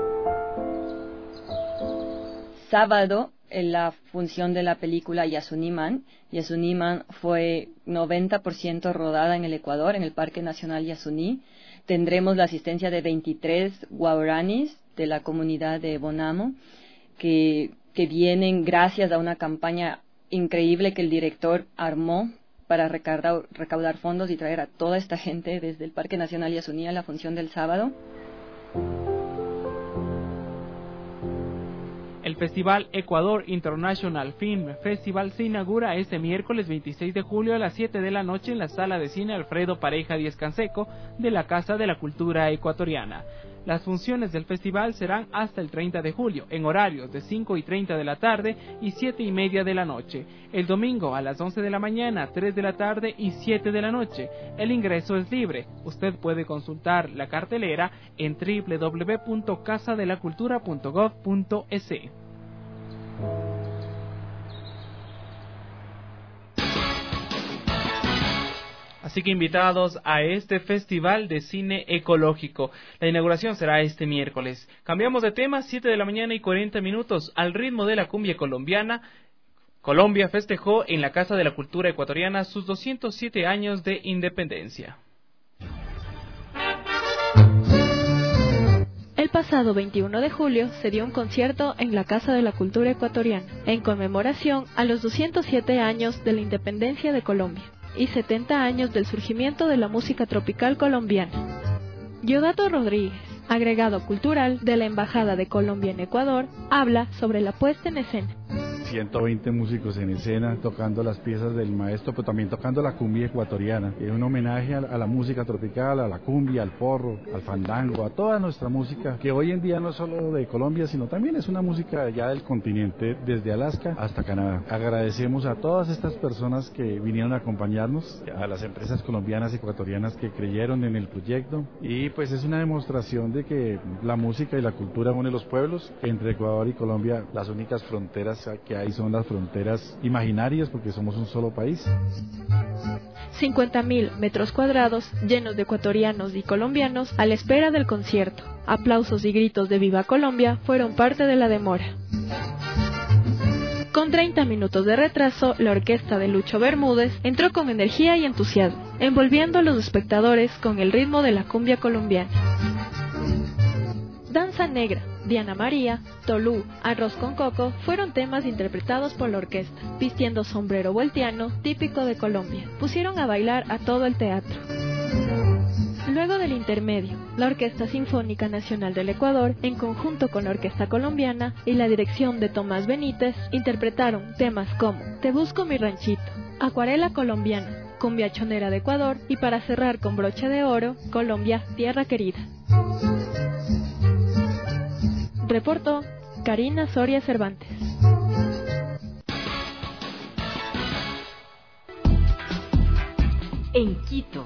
Sábado, en la función de la película Yasunimán. Yasunimán fue 90% rodada en el Ecuador, en el Parque Nacional Yasuní. Tendremos la asistencia de 23 guaraníes de la comunidad de Bonamo, que vienen gracias a una campaña increíble que el director armó para recaudar fondos y traer a toda esta gente desde el Parque Nacional Yasuní a la función del sábado. El Festival Ecuador International Film Festival se inaugura este miércoles 26 de julio a las 7 de la noche en la Sala de Cine Alfredo Pareja Díez Canseco de la Casa de la Cultura Ecuatoriana. Las funciones del festival serán hasta el 30 de julio, en horarios de 5:30 de la tarde y 7:30 de la noche. El domingo a las 11 de la mañana, 3 de la tarde y 7 de la noche. El ingreso es libre. Usted puede consultar la cartelera en www.casadelacultura.gov.es. Así que invitados a este Festival de Cine Ecológico. La inauguración será este miércoles. Cambiamos de tema, 7 de la mañana y 40 minutos, al ritmo de la cumbia colombiana. Colombia festejó en la Casa de la Cultura Ecuatoriana sus 207 años de independencia. El pasado 21 de julio se dio un concierto en la Casa de la Cultura Ecuatoriana, en conmemoración a los 207 años de la independencia de Colombia y 70 años del surgimiento de la música tropical colombiana. Yodato Rodríguez, agregado cultural de la Embajada de Colombia en Ecuador, habla sobre la puesta en escena. 120 músicos en escena tocando las piezas del maestro, pero también tocando la cumbia ecuatoriana. Es un homenaje a la música tropical, a la cumbia, al porro, al fandango, a toda nuestra música, que hoy en día no es solo de Colombia, sino también es una música ya del continente, desde Alaska hasta Canadá. Agradecemos a todas estas personas que vinieron a acompañarnos, a las empresas colombianas y ecuatorianas que creyeron en el proyecto, y pues es una demostración de que la música y la cultura une los pueblos. Entre Ecuador y Colombia, las únicas fronteras que hay son las fronteras imaginarias, porque somos un solo país. 50.000 metros cuadrados llenos de ecuatorianos y colombianos a la espera del concierto. Aplausos y gritos de Viva Colombia fueron parte de la demora. Con 30 minutos de retraso, la orquesta de Lucho Bermúdez entró con energía y entusiasmo, envolviendo a los espectadores con el ritmo de la cumbia colombiana. Danza Negra, Diana María, Tolú, Arroz con Coco fueron temas interpretados por la orquesta, vistiendo sombrero volteano típico de Colombia. Pusieron a bailar a todo el teatro. Luego del intermedio, la Orquesta Sinfónica Nacional del Ecuador, en conjunto con la Orquesta Colombiana y la dirección de Tomás Benítez, interpretaron temas como Te busco mi ranchito, Acuarela colombiana, Cumbia chonera de Ecuador y para cerrar con broche de oro, Colombia, tierra querida. Reportó Karina Soria Cervantes. En Quito.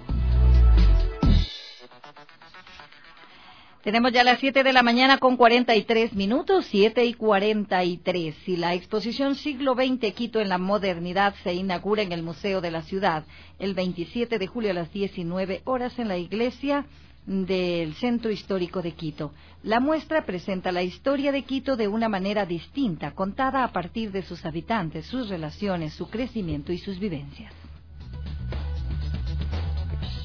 Tenemos ya las 7 de la mañana con 43 minutos, 7:43. Y la exposición Siglo XX Quito en la Modernidad se inaugura en el Museo de la Ciudad el 27 de julio a las 19 horas en la iglesia del Centro Histórico de Quito. La muestra presenta la historia de Quito de una manera distinta, contada a partir de sus habitantes, sus relaciones, su crecimiento y sus vivencias. A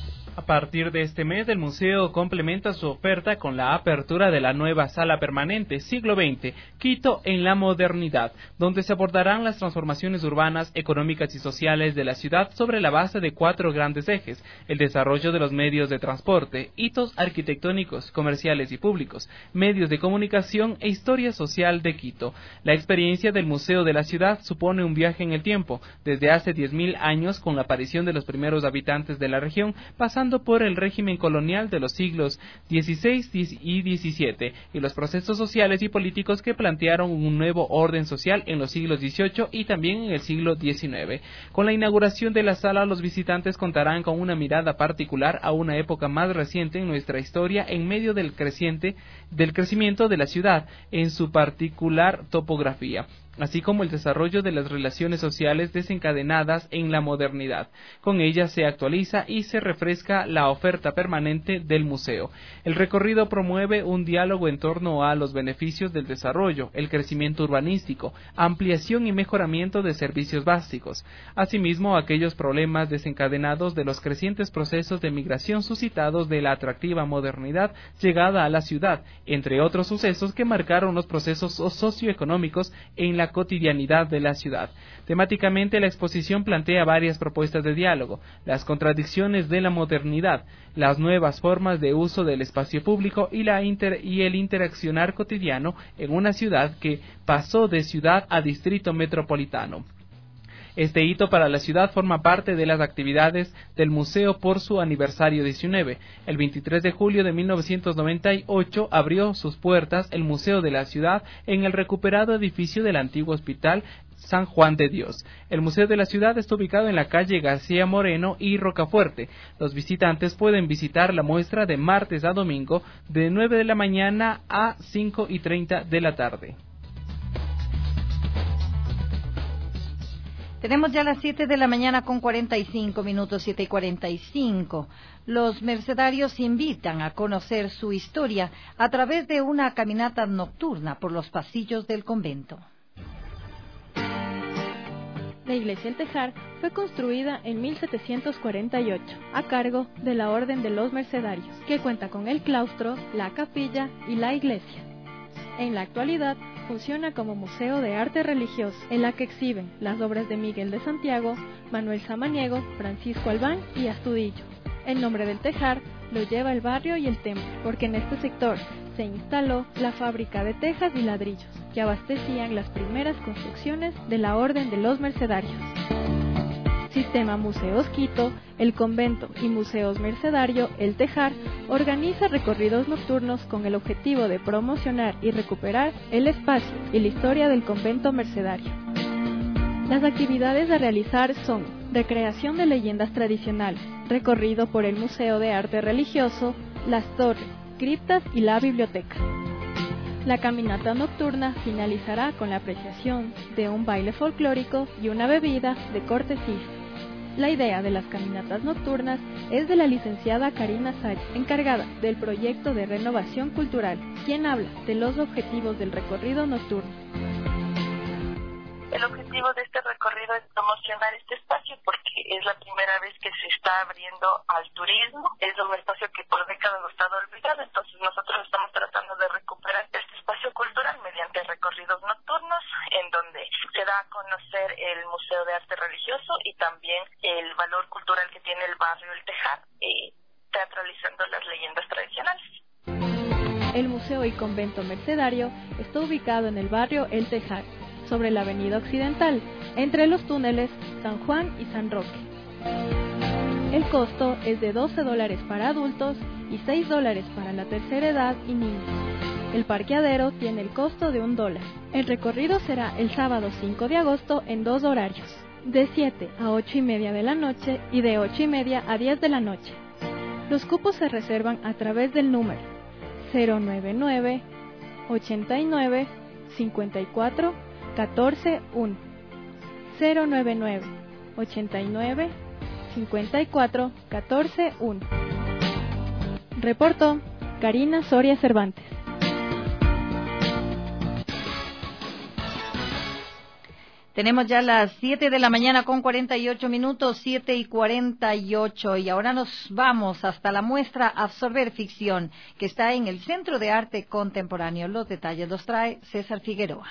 partir de este mes, el museo complementa su oferta con la apertura de la nueva sala permanente Siglo XX, Quito en la modernidad, donde se abordarán las transformaciones urbanas, económicas y sociales de la ciudad sobre la base de 4 grandes ejes: el desarrollo de los medios de transporte, hitos arquitectónicos, comerciales y públicos, medios de comunicación e historia social de Quito. La experiencia del Museo de la Ciudad supone un viaje en el tiempo, desde hace 10.000 años con la aparición de los primeros habitantes de la región, pasando por el régimen colonial de los siglos XVI y XVII y los procesos sociales y políticos que plantearon un nuevo orden social en los siglos XVIII y también en el siglo XIX. Con la inauguración de la sala, los visitantes contarán con una mirada particular a una época más reciente en nuestra historia en medio del crecimiento de la ciudad en su particular topografía, así como el desarrollo de las relaciones sociales desencadenadas en la modernidad. Con ella se actualiza y se refresca la oferta permanente del museo. El recorrido promueve un diálogo en torno a los beneficios del desarrollo, el crecimiento urbanístico, ampliación y mejoramiento de servicios básicos, asimismo aquellos problemas desencadenados de los crecientes procesos de migración suscitados de la atractiva modernidad llegada a la ciudad, entre otros sucesos que marcaron los procesos socioeconómicos en la cotidianidad de la ciudad. Temáticamente, la exposición plantea varias propuestas de diálogo: las contradicciones de la modernidad, las nuevas formas de uso del espacio público y el interaccionar cotidiano en una ciudad que pasó de ciudad a distrito metropolitano. Este hito para la ciudad forma parte de las actividades del museo por su aniversario 19. El 23 de julio de 1998 abrió sus puertas el Museo de la Ciudad en el recuperado edificio del antiguo Hospital San Juan de Dios. El Museo de la Ciudad está ubicado en la calle García Moreno y Rocafuerte. Los visitantes pueden visitar la muestra de martes a domingo de 9 de la mañana a 5:30 de la tarde. Tenemos ya las 7 de la mañana con 45 minutos, 7:45. Los mercedarios invitan a conocer su historia a través de una caminata nocturna por los pasillos del convento. La iglesia El Tejar fue construida en 1748 a cargo de la Orden de los Mercedarios, que cuenta con el claustro, la capilla y la iglesia. En la actualidad funciona como museo de arte religioso, en la que exhiben las obras de Miguel de Santiago, Manuel Samaniego, Francisco Albán y Astudillo. El nombre del Tejar lo lleva el barrio y el templo, porque en este sector se instaló la fábrica de tejas y ladrillos, que abastecían las primeras construcciones de la Orden de los Mercedarios. Sistema Museos Quito, el Convento y Museos Mercedario El Tejar organiza recorridos nocturnos con el objetivo de promocionar y recuperar el espacio y la historia del convento mercedario. Las actividades a realizar son recreación de leyendas tradicionales, recorrido por el Museo de Arte Religioso, las torres, criptas y la biblioteca. La caminata nocturna finalizará con la apreciación de un baile folclórico y una bebida de cortesía. La idea de las caminatas nocturnas es de la licenciada Karina Say, encargada del proyecto de renovación cultural, quien habla de los objetivos del recorrido nocturno. El objetivo de este recorrido es promocionar este espacio porque es la primera vez que se está abriendo al turismo. Es un espacio que por décadas ha estado olvidado, entonces nosotros estamos tratando de recuperar este espacio cultural mediante recorridos nocturnos en donde se da a conocer el Museo de Arte Religioso y también el valor cultural que tiene el barrio El Tejar, teatralizando las leyendas tradicionales. El Museo y Convento Mercedario está ubicado en el barrio El Tejar, sobre la avenida Occidental, entre los túneles San Juan y San Roque. El costo es de $12 para adultos y $6 para la tercera edad y niños. El parqueadero tiene el costo de $1. El recorrido será el sábado 5 de agosto en 2 horarios, de 7 a 8:30 de la noche y de 8:30 a 10 de la noche. Los cupos se reservan a través del número 099 89 54 14 1 099 89 54 14 1. Reportó Karina Soria Cervantes. Tenemos ya las 7 de la mañana con 48 minutos, 7:48, y ahora nos vamos hasta la muestra Absorber Ficción, que está en el Centro de Arte Contemporáneo. Los detalles los trae César Figueroa.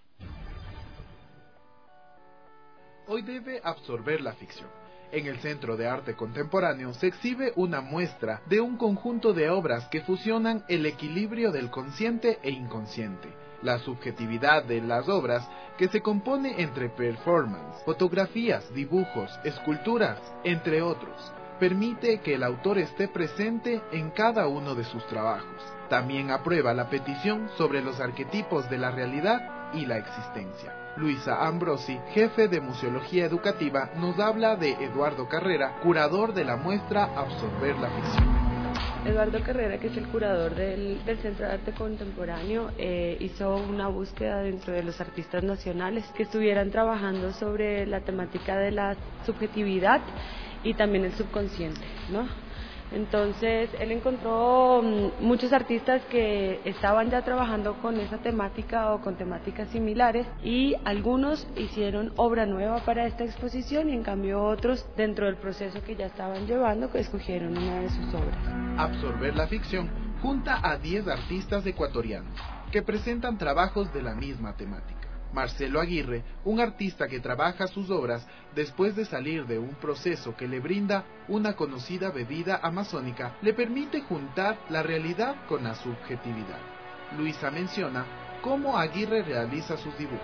Hoy debe absorber la ficción. En el Centro de Arte Contemporáneo se exhibe una muestra de un conjunto de obras que fusionan el equilibrio del consciente e inconsciente, la subjetividad de las obras, que se compone entre performance, fotografías, dibujos, esculturas, entre otros. Permite que el autor esté presente en cada uno de sus trabajos. También aprueba la petición sobre los arquetipos de la realidad y la existencia. Luisa Ambrosi, jefe de Museología Educativa, nos habla de Eduardo Carrera, curador de la muestra Absorber la Ficción. Eduardo Carrera, que es el curador del Centro de Arte Contemporáneo, hizo una búsqueda dentro de los artistas nacionales que estuvieran trabajando sobre la temática de la subjetividad y también el subconsciente, ¿no? Entonces él encontró muchos artistas que estaban ya trabajando con esa temática o con temáticas similares, y algunos hicieron obra nueva para esta exposición y en cambio otros, dentro del proceso que ya estaban llevando, que escogieron una de sus obras. Absorber la Ficción junta a 10 artistas ecuatorianos que presentan trabajos de la misma temática. Marcelo Aguirre, un artista que trabaja sus obras después de salir de un proceso que le brinda una conocida bebida amazónica, le permite juntar la realidad con la subjetividad. Luisa menciona cómo Aguirre realiza sus dibujos.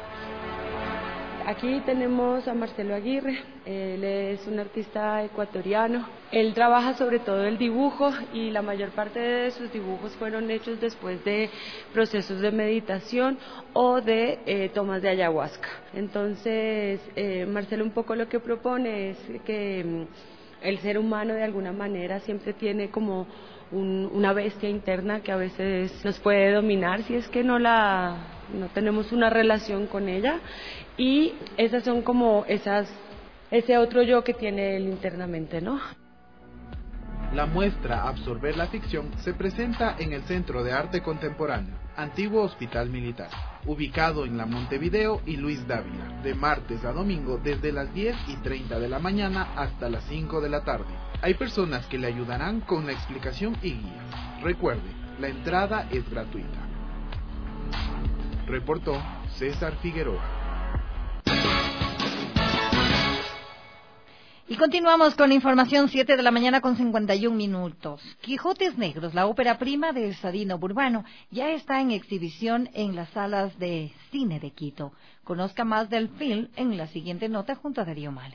Aquí tenemos a Marcelo Aguirre, él es un artista ecuatoriano. Él trabaja sobre todo el dibujo y la mayor parte de sus dibujos fueron hechos después de procesos de meditación o de tomas de ayahuasca. Entonces, Marcelo un poco lo que propone es que el ser humano de alguna manera siempre tiene como una bestia interna que a veces nos puede dominar si es que no tenemos una relación con ella, y esas son como ese otro yo que tiene él internamente, ¿no? La muestra Absorber la Ficción se presenta en el Centro de Arte Contemporáneo, antiguo Hospital Militar, ubicado en la Montevideo y Luis Dávila, de martes a domingo desde las 10:30 de la mañana hasta las 5 de la tarde. Hay personas que le ayudarán con la explicación y guía. Recuerde, la entrada es gratuita. Reportó César Figueroa. Y continuamos con información, 7 de la mañana con 51 minutos. Quijotes Negros, la ópera prima de Sadino Burbano, ya está en exhibición en las salas de cine de Quito. Conozca más del film en la siguiente nota junto a Darío Males.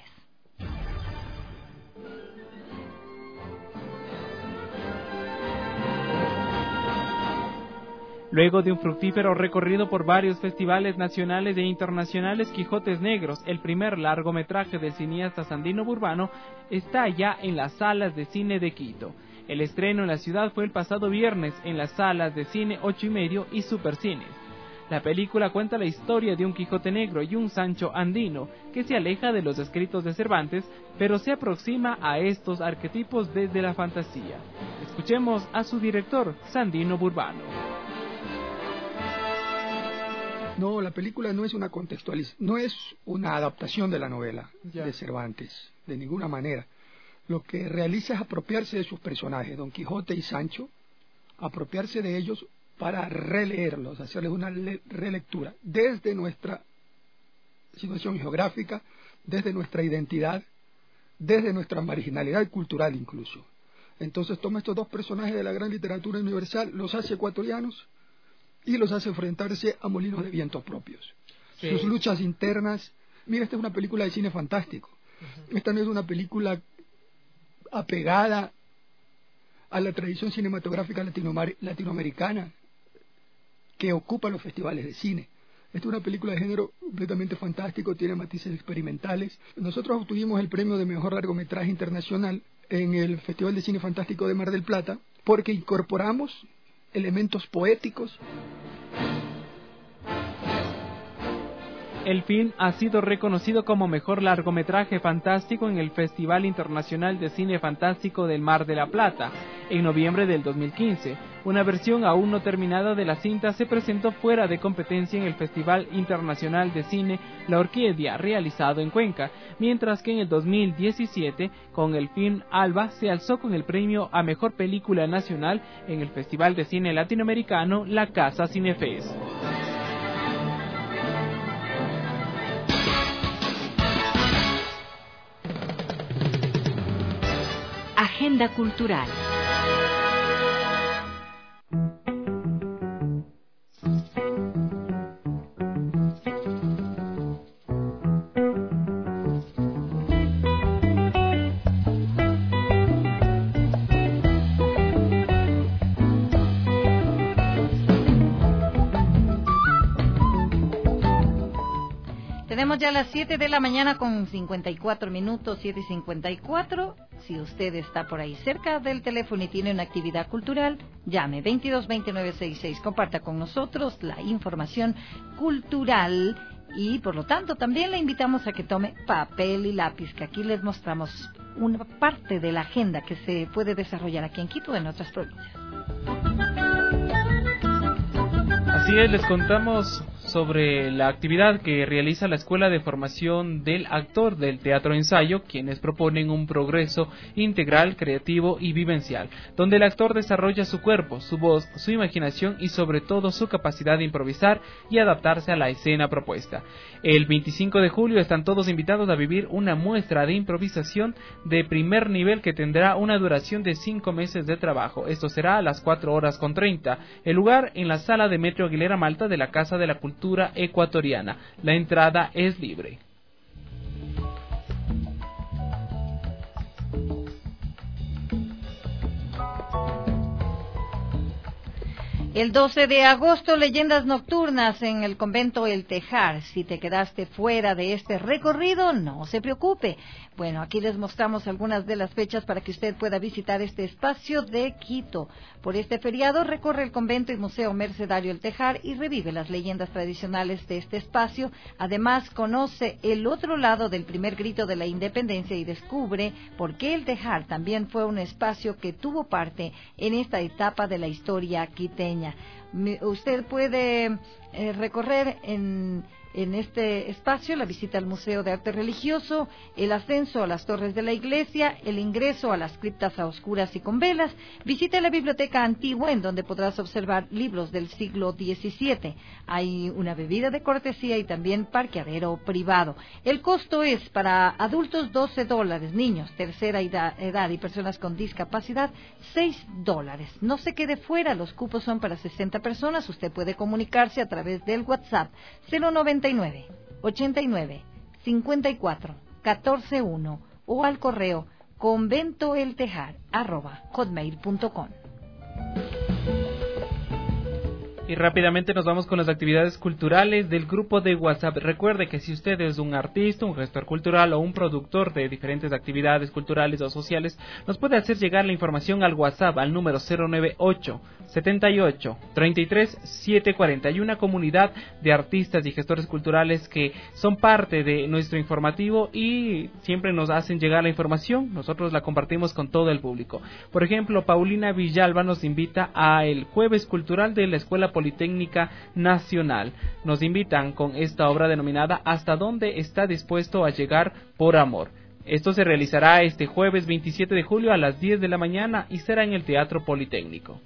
Luego de un fructífero recorrido por varios festivales nacionales e internacionales, Quijotes Negros, el primer largometraje del cineasta Sandino Burbano, está ya en las salas de cine de Quito. El estreno en la ciudad fue el pasado viernes en las salas de cine 8:30 y Supercines. La película cuenta la historia de un Quijote Negro y un Sancho andino que se aleja de los escritos de Cervantes, pero se aproxima a estos arquetipos desde la fantasía. Escuchemos a su director, Sandino Burbano. No, la película no es una no es una adaptación de la novela de Cervantes, de ninguna manera. Lo que realiza es apropiarse de sus personajes, Don Quijote y Sancho, apropiarse de ellos para releerlos, hacerles una relectura desde nuestra situación geográfica, desde nuestra identidad, desde nuestra marginalidad cultural incluso. Entonces toma estos dos personajes de la gran literatura universal, los hace ecuatorianos y los hace enfrentarse a molinos de viento propios. Sí. Sus luchas internas. Mira, esta es una película de cine fantástico. Esta no es una película apegada a la tradición cinematográfica latinoamericana que ocupa los festivales de cine. Esta es una película de género completamente fantástico, tiene matices experimentales. Nosotros obtuvimos el premio de mejor largometraje internacional en el Festival de Cine Fantástico de Mar del Plata porque incorporamos elementos poéticos. El film ha sido reconocido como mejor largometraje fantástico en el Festival Internacional de Cine Fantástico del Mar de la Plata en noviembre del 2015. Una versión aún no terminada de la cinta se presentó fuera de competencia en el Festival Internacional de Cine La Orquídea, realizado en Cuenca, mientras que en el 2017, con el film Alba, se alzó con el premio a Mejor Película Nacional en el Festival de Cine Latinoamericano La Casa Cinefest. Agenda cultural. Tenemos ya las 7 de la mañana con 54 minutos, 7:54. Si usted está por ahí cerca del teléfono y tiene una actividad cultural, llame 222966. Comparta con nosotros la información cultural y, por lo tanto, también le invitamos a que tome papel y lápiz, que aquí les mostramos una parte de la agenda que se puede desarrollar aquí en Quito y en otras provincias. Así es, les contamos sobre la actividad que realiza la Escuela de Formación del Actor del Teatro Ensayo, quienes proponen un progreso integral, creativo y vivencial, donde el actor desarrolla su cuerpo, su voz, su imaginación y sobre todo su capacidad de improvisar y adaptarse a la escena propuesta. El 25 de julio están todos invitados a vivir una muestra de improvisación de primer nivel que tendrá una duración de 5 meses de trabajo. Esto será a las 4:30. El lugar en la sala de Metro Aguilera Malta de la Casa de la Cultura Ecuatoriana. La entrada es libre. El 12 de agosto, leyendas nocturnas en el convento El Tejar. Si te quedaste fuera de este recorrido, no se preocupe. Bueno, aquí les mostramos algunas de las fechas para que usted pueda visitar este espacio de Quito. Por este feriado, recorre el convento y museo mercedario El Tejar y revive las leyendas tradicionales de este espacio. Además, conoce el otro lado del primer grito de la independencia y descubre por qué El Tejar también fue un espacio que tuvo parte en esta etapa de la historia quiteña. Usted puede recorrer en este espacio la visita al Museo de Arte Religioso, el ascenso a las torres de la iglesia, el ingreso a las criptas a oscuras y con velas. Visite la biblioteca antigua, en donde podrás observar libros del siglo XVII. Hay una bebida de cortesía y también parqueadero privado. El costo es para adultos $12, niños, tercera edad y personas con discapacidad $6. No se quede fuera, los cupos son para 60 personas. Usted puede comunicarse a través del WhatsApp 099-89-54-141 o al correo conventoeltejar@hotmail.com. Y rápidamente nos vamos con las actividades culturales del grupo de WhatsApp. Recuerde que si usted es un artista, un gestor cultural o un productor de diferentes actividades culturales o sociales, nos puede hacer llegar la información al WhatsApp al número 098-78-33-740. Hay una comunidad de artistas y gestores culturales que son parte de nuestro informativo y siempre nos hacen llegar la información. Nosotros la compartimos con todo el público. Por ejemplo, Paulina Villalba nos invita a el Jueves Cultural de la Escuela Politécnica Nacional. Nos invitan con esta obra denominada ¿Hasta dónde está dispuesto a llegar por amor? Esto se realizará este jueves 27 de julio a las 10 de la mañana y será en el Teatro Politécnico.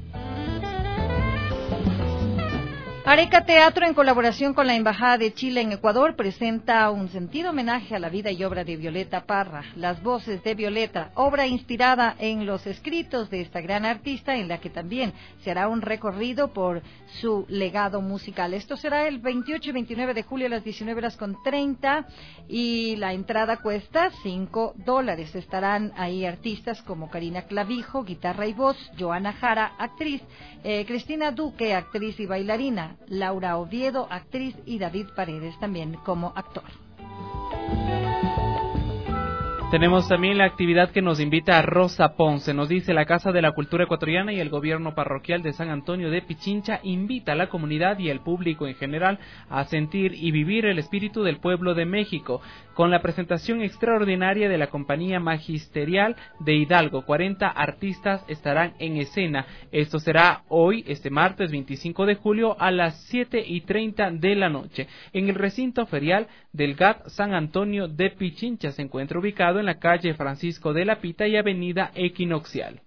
Areca Teatro, en colaboración con la Embajada de Chile en Ecuador, presenta un sentido homenaje a la vida y obra de Violeta Parra. Las voces de Violeta, obra inspirada en los escritos de esta gran artista, en la que también se hará un recorrido por su legado musical. Esto será el 28 y 29 de julio a las 19:30 y la entrada cuesta $5. Estarán ahí artistas como Karina Clavijo, guitarra y voz, Joana Jara, actriz, Cristina Duque, actriz y bailarina, Laura Oviedo, actriz, y David Paredes también como actor. Tenemos también la actividad que nos invita a Rosa Ponce. Nos dice: la Casa de la Cultura Ecuatoriana y el Gobierno Parroquial de San Antonio de Pichincha invita a la comunidad y al público en general a sentir y vivir el espíritu del pueblo de México con la presentación extraordinaria de la Compañía Magisterial de Hidalgo. 40 artistas estarán en escena. Esto será hoy, este martes 25 de julio a las 7:30 de la noche en el recinto ferial del GAT San Antonio de Pichincha. Se encuentra ubicado en la calle Francisco de la Pita y avenida Equinoccial.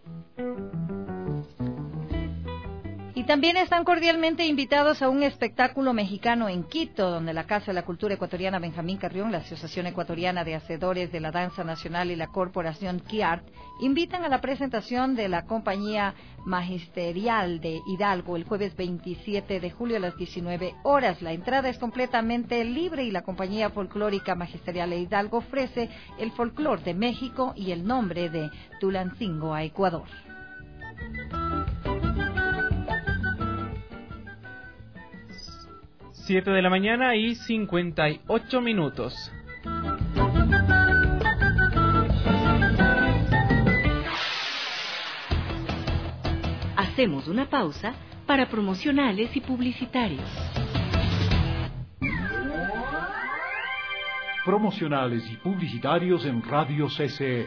Y también están cordialmente invitados a un espectáculo mexicano en Quito, donde la Casa de la Cultura Ecuatoriana Benjamín Carrión, la Asociación Ecuatoriana de Hacedores de la Danza Nacional y la Corporación KIART invitan a la presentación de la Compañía Magisterial de Hidalgo el jueves 27 de julio a las 19 horas. La entrada es completamente libre y la Compañía Folclórica Magisterial de Hidalgo ofrece el folclor de México y el nombre de Tulancingo a Ecuador. Siete de la mañana y 58 minutos. Hacemos una pausa para promocionales y publicitarios. Promocionales y publicitarios en Radio CCE.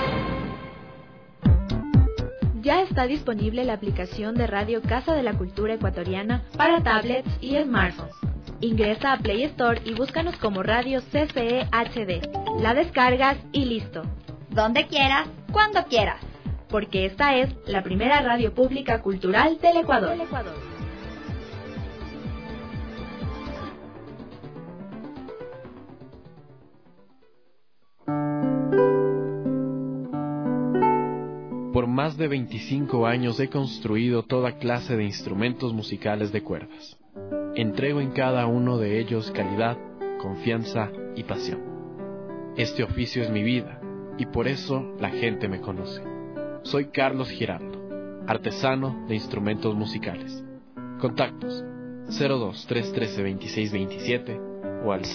Ya está disponible la aplicación de Radio Casa de la Cultura Ecuatoriana para tablets y smartphones. Ingresa a Play Store y búscanos como Radio CCE HD. La descargas y listo. Donde quieras, cuando quieras. Porque esta es la primera radio pública cultural del Ecuador. Por más de 25 años he construido toda clase de instrumentos musicales de cuerdas. Entrego en cada uno de ellos calidad, confianza y pasión. Este oficio es mi vida y por eso la gente me conoce. Soy Carlos Giraldo, artesano de instrumentos musicales. Contactos 02-313-2627 o al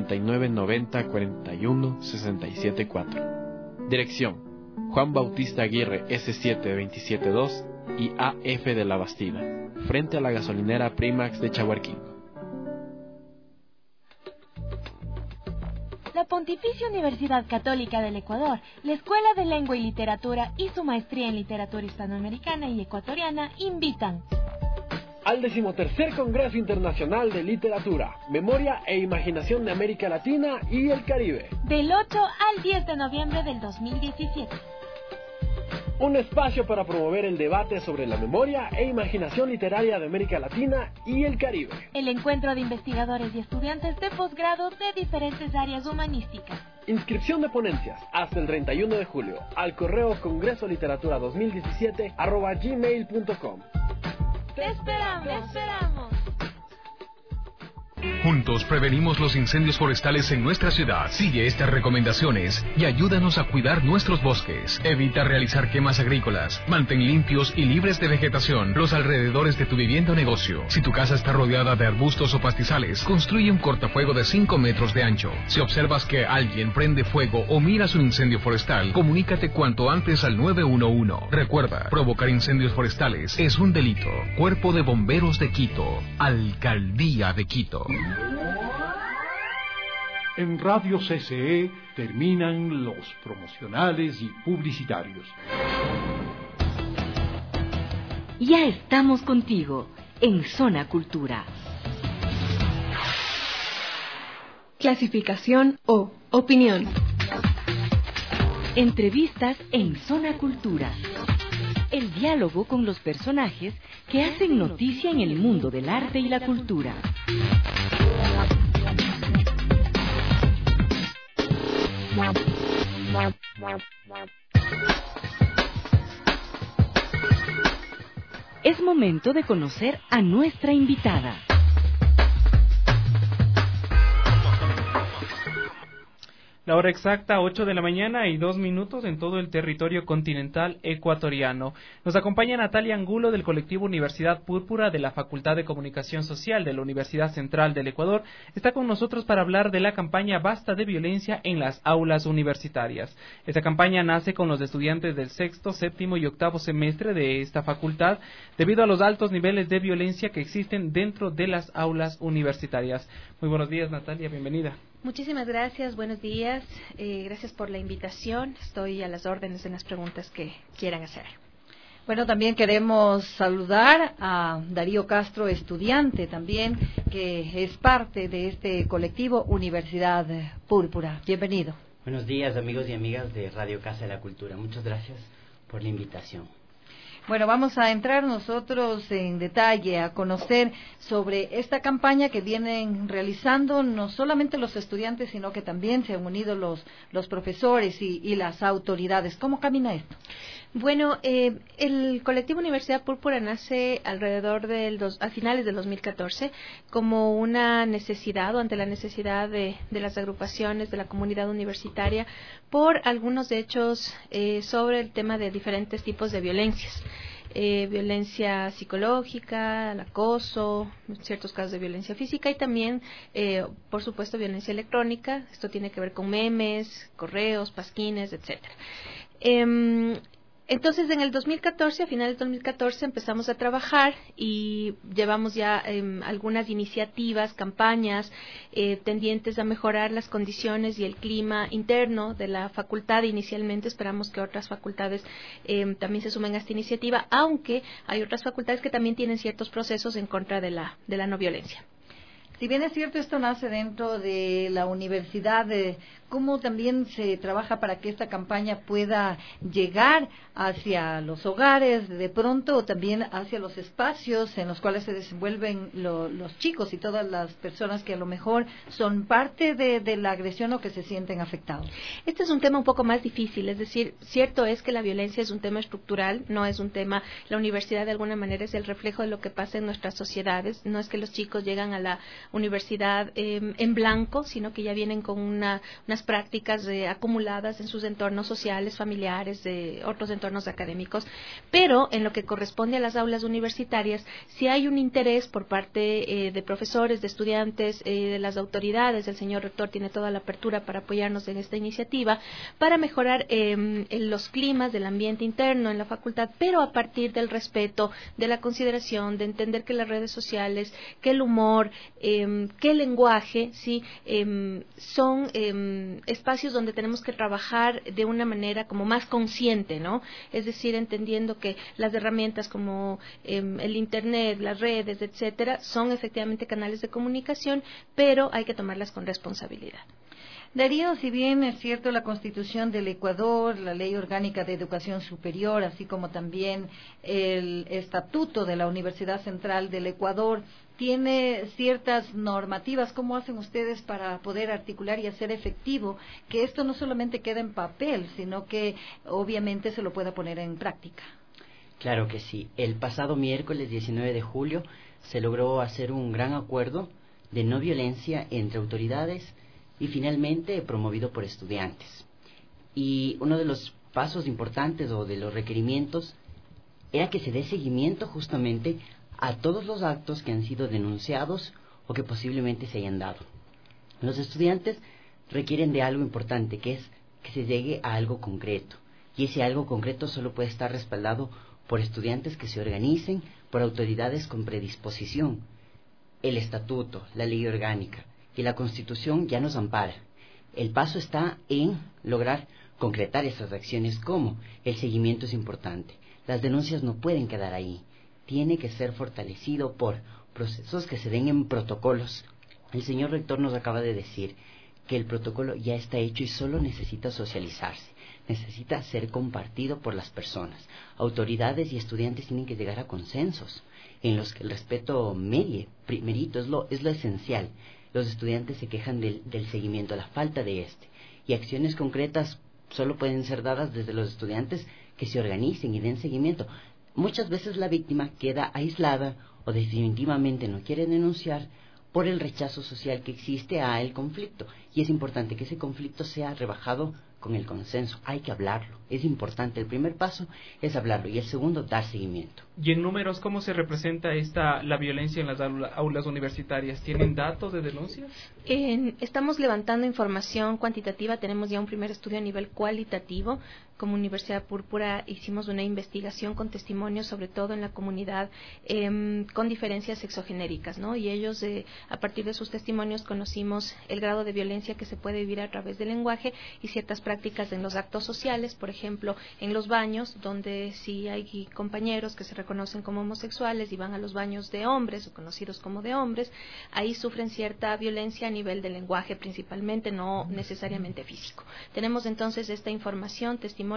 099-90-41-674. Dirección: Juan Bautista Aguirre S7 272 y AF de la Bastida, frente a la gasolinera Primax de Chahuarquingo. La Pontificia Universidad Católica del Ecuador, la Escuela de Lengua y Literatura y su maestría en literatura hispanoamericana y ecuatoriana invitan al 13º Congreso Internacional de Literatura, Memoria e Imaginación de América Latina y el Caribe, del 8 al 10 de noviembre del 2017. Un espacio para promover el debate sobre la memoria e imaginación literaria de América Latina y el Caribe. El encuentro de investigadores y estudiantes de posgrado de diferentes áreas humanísticas. Inscripción de ponencias hasta el 31 de julio al correo congresoliteratura2017@gmail.com. ¡Te esperamos! ¡Te esperamos! Juntos prevenimos los incendios forestales en nuestra ciudad. Sigue estas recomendaciones y ayúdanos a cuidar nuestros bosques. Evita realizar quemas agrícolas. Mantén limpios y libres de vegetación los alrededores de tu vivienda o negocio. Si tu casa está rodeada de arbustos o pastizales, construye un cortafuego de 5 metros de ancho. Si observas que alguien prende fuego o miras un incendio forestal, comunícate cuanto antes al 911. Recuerda, provocar incendios forestales es un delito. Cuerpo de Bomberos de Quito. Alcaldía de Quito. En Radio CCE terminan los promocionales y publicitarios. Ya estamos contigo en Zona Cultura. Clasificación O. Opinión. Entrevistas en Zona Cultura. El diálogo con los personajes que hacen noticia en el mundo del arte y la cultura. Es momento de conocer a nuestra invitada. La hora exacta, 8:02 en todo el territorio continental ecuatoriano. Nos acompaña Natalia Angulo del colectivo Universidad Púrpura de la Facultad de Comunicación Social de la Universidad Central del Ecuador. Está con nosotros para hablar de la campaña Basta de Violencia en las Aulas Universitarias. Esta campaña nace con los estudiantes del sexto, séptimo y octavo semestre de esta facultad debido a los altos niveles de violencia que existen dentro de las aulas universitarias. Muy buenos días, Natalia, bienvenida. Muchísimas gracias, buenos días, gracias por la invitación, estoy a las órdenes en las preguntas que quieran hacer. Bueno, también queremos saludar a Darío Castro, estudiante también, que es parte de este colectivo Universidad Púrpura. Bienvenido. Buenos días, amigos y amigas de Radio Casa de la Cultura, muchas gracias por la invitación. Bueno, vamos a entrar nosotros en detalle a conocer sobre esta campaña que vienen realizando no solamente los estudiantes, sino que también se han unido los profesores y las autoridades. ¿Cómo camina esto? Bueno, el colectivo Universidad Púrpura nace alrededor a finales del 2014 como una necesidad o ante la necesidad de las agrupaciones de la comunidad universitaria por algunos hechos sobre el tema de diferentes tipos de violencias. Violencia psicológica, el acoso, ciertos casos de violencia física y también, por supuesto, violencia electrónica. Esto tiene que ver con memes, correos, pasquines, etcétera. Entonces, en el 2014, a finales del 2014, empezamos a trabajar y llevamos ya algunas iniciativas, campañas tendientes a mejorar las condiciones y el clima interno de la facultad. Inicialmente esperamos que otras facultades también se sumen a esta iniciativa, aunque hay otras facultades que también tienen ciertos procesos en contra de la no violencia. Si bien es cierto, esto nace dentro de la universidad, ¿cómo también se trabaja para que esta campaña pueda llegar hacia los hogares de pronto o también hacia los espacios en los cuales se desenvuelven los chicos y todas las personas que a lo mejor son parte de la agresión o que se sienten afectados? Este es un tema un poco más difícil, es decir, cierto es que la violencia es un tema estructural, no es un tema, la universidad de alguna manera es el reflejo de lo que pasa en nuestras sociedades, no es que los chicos llegan a la universidad en blanco, sino que ya vienen con unas prácticas acumuladas en sus entornos sociales, familiares, otros entornos académicos, pero en lo que corresponde a las aulas universitarias, sí hay un interés por parte de profesores, de estudiantes, de las autoridades. El señor rector tiene toda la apertura para apoyarnos en esta iniciativa, para mejorar los climas del ambiente interno en la facultad, pero a partir del respeto, de la consideración, de entender que las redes sociales, que el humor, que el lenguaje, sí, son espacios donde tenemos que trabajar de una manera como más consciente, ¿no? Es decir, entendiendo que las herramientas como el internet, las redes, etcétera, son efectivamente canales de comunicación, pero hay que tomarlas con responsabilidad. Darío, si bien es cierto la Constitución del Ecuador, la Ley Orgánica de Educación Superior, así como también el Estatuto de la Universidad Central del Ecuador, tiene ciertas normativas, ¿cómo hacen ustedes para poder articular y hacer efectivo que esto no solamente quede en papel, sino que obviamente se lo pueda poner en práctica? Claro que sí. El pasado miércoles 19 de julio se logró hacer un gran acuerdo de no violencia entre autoridades y finalmente promovido por estudiantes. Y uno de los pasos importantes o de los requerimientos era que se dé seguimiento justamente a todos los actos que han sido denunciados o que posiblemente se hayan dado. Los estudiantes requieren de algo importante, que es que se llegue a algo concreto. Y ese algo concreto solo puede estar respaldado por estudiantes que se organicen, por autoridades con predisposición. El estatuto, la ley orgánica y la Constitución ya nos ampara. El paso está en lograr concretar esas acciones. ¿Cómo? El seguimiento es importante. Las denuncias no pueden quedar ahí. Tiene que ser fortalecido por procesos que se den en protocolos. El señor rector nos acaba de decir que el protocolo ya está hecho y solo necesita socializarse. Necesita ser compartido por las personas. Autoridades y estudiantes tienen que llegar a consensos en los que el respeto primerito es lo esencial. Los estudiantes se quejan del seguimiento, la falta de este. Y acciones concretas solo pueden ser dadas desde los estudiantes que se organicen y den seguimiento. Muchas veces la víctima queda aislada o definitivamente no quiere denunciar por el rechazo social que existe a el conflicto. Y es importante que ese conflicto sea rebajado con el consenso. Hay que hablarlo. Es importante. El primer paso es hablarlo y el segundo, dar seguimiento. Y en números, ¿cómo se representa la violencia en las aulas universitarias? ¿Tienen datos de denuncias? Estamos levantando información cuantitativa. Tenemos ya un primer estudio a nivel cualitativo. Como Universidad Púrpura hicimos una investigación con testimonios, sobre todo en la comunidad, con diferencias sexogenéricas, ¿no? Y ellos, a partir de sus testimonios, conocimos el grado de violencia que se puede vivir a través del lenguaje y ciertas prácticas en los actos sociales, por ejemplo, en los baños, donde si hay compañeros que se reconocen como homosexuales y van a los baños de hombres o conocidos como de hombres, ahí sufren cierta violencia a nivel del lenguaje principalmente, no necesariamente físico. Tenemos entonces esta información, testimonios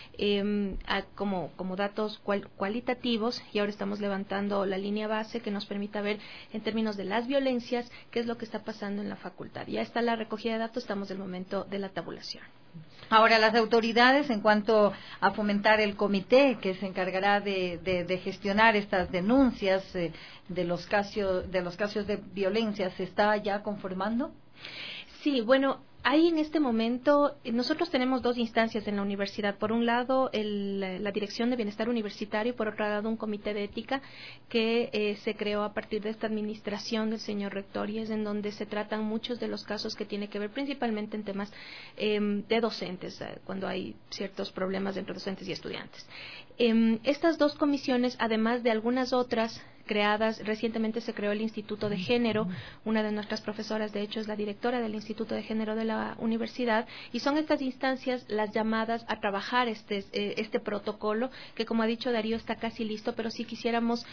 como datos cualitativos, y ahora estamos levantando la línea base que nos permita ver en términos de las violencias qué es lo que está pasando en la facultad. Ya está la recogida de datos, estamos en el momento de la tabulación. Ahora, las autoridades, en cuanto a fomentar el comité que se encargará de gestionar estas denuncias de los casos de violencia, ¿se está ya conformando? Sí, bueno, ahí en este momento nosotros tenemos dos instancias en la universidad. Por un lado, la Dirección de Bienestar Universitario, y por otro lado, un comité de ética que se creó a partir de esta administración del señor rector, y es en donde se tratan muchos de los casos que tienen que ver principalmente en temas de docentes, cuando hay ciertos problemas entre docentes y estudiantes. Estas dos comisiones, además de algunas otras creadas, recientemente se creó el Instituto de Género. Una de nuestras profesoras, de hecho, es la directora del Instituto de Género de la universidad, y son estas instancias las llamadas a trabajar este protocolo, que, como ha dicho Darío, está casi listo, pero sí quisiéramos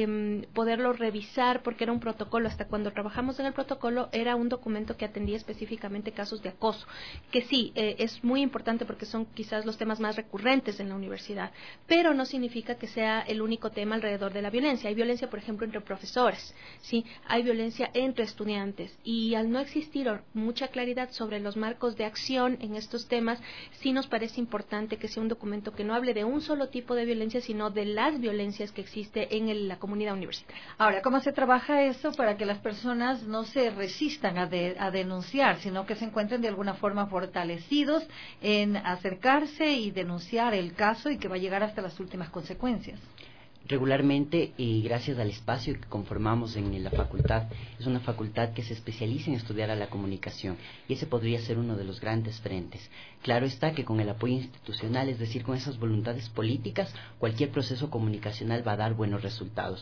poderlo revisar, porque era un protocolo. Hasta cuando trabajamos en el protocolo era un documento que atendía específicamente casos de acoso, que sí, es muy importante porque son quizás los temas más recurrentes en la universidad, pero no significa que sea el único tema alrededor de la violencia. Hay violencia, por ejemplo, entre profesores, ¿sí? Hay violencia entre estudiantes, y al no existir mucha claridad sobre los marcos de acción en estos temas, sí nos parece importante que sea un documento que no hable de un solo tipo de violencia, sino de las violencias que existe en la comunidad universitaria. Ahora, ¿cómo se trabaja eso para que las personas no se resistan a denunciar, sino que se encuentren de alguna forma fortalecidos en acercarse y denunciar el caso, y que va a llegar hasta las últimas consecuencias? Regularmente, y gracias al espacio que conformamos en la facultad, es una facultad que se especializa en estudiar a la comunicación, y ese podría ser uno de los grandes frentes. Claro está que con el apoyo institucional, es decir, con esas voluntades políticas, cualquier proceso comunicacional va a dar buenos resultados.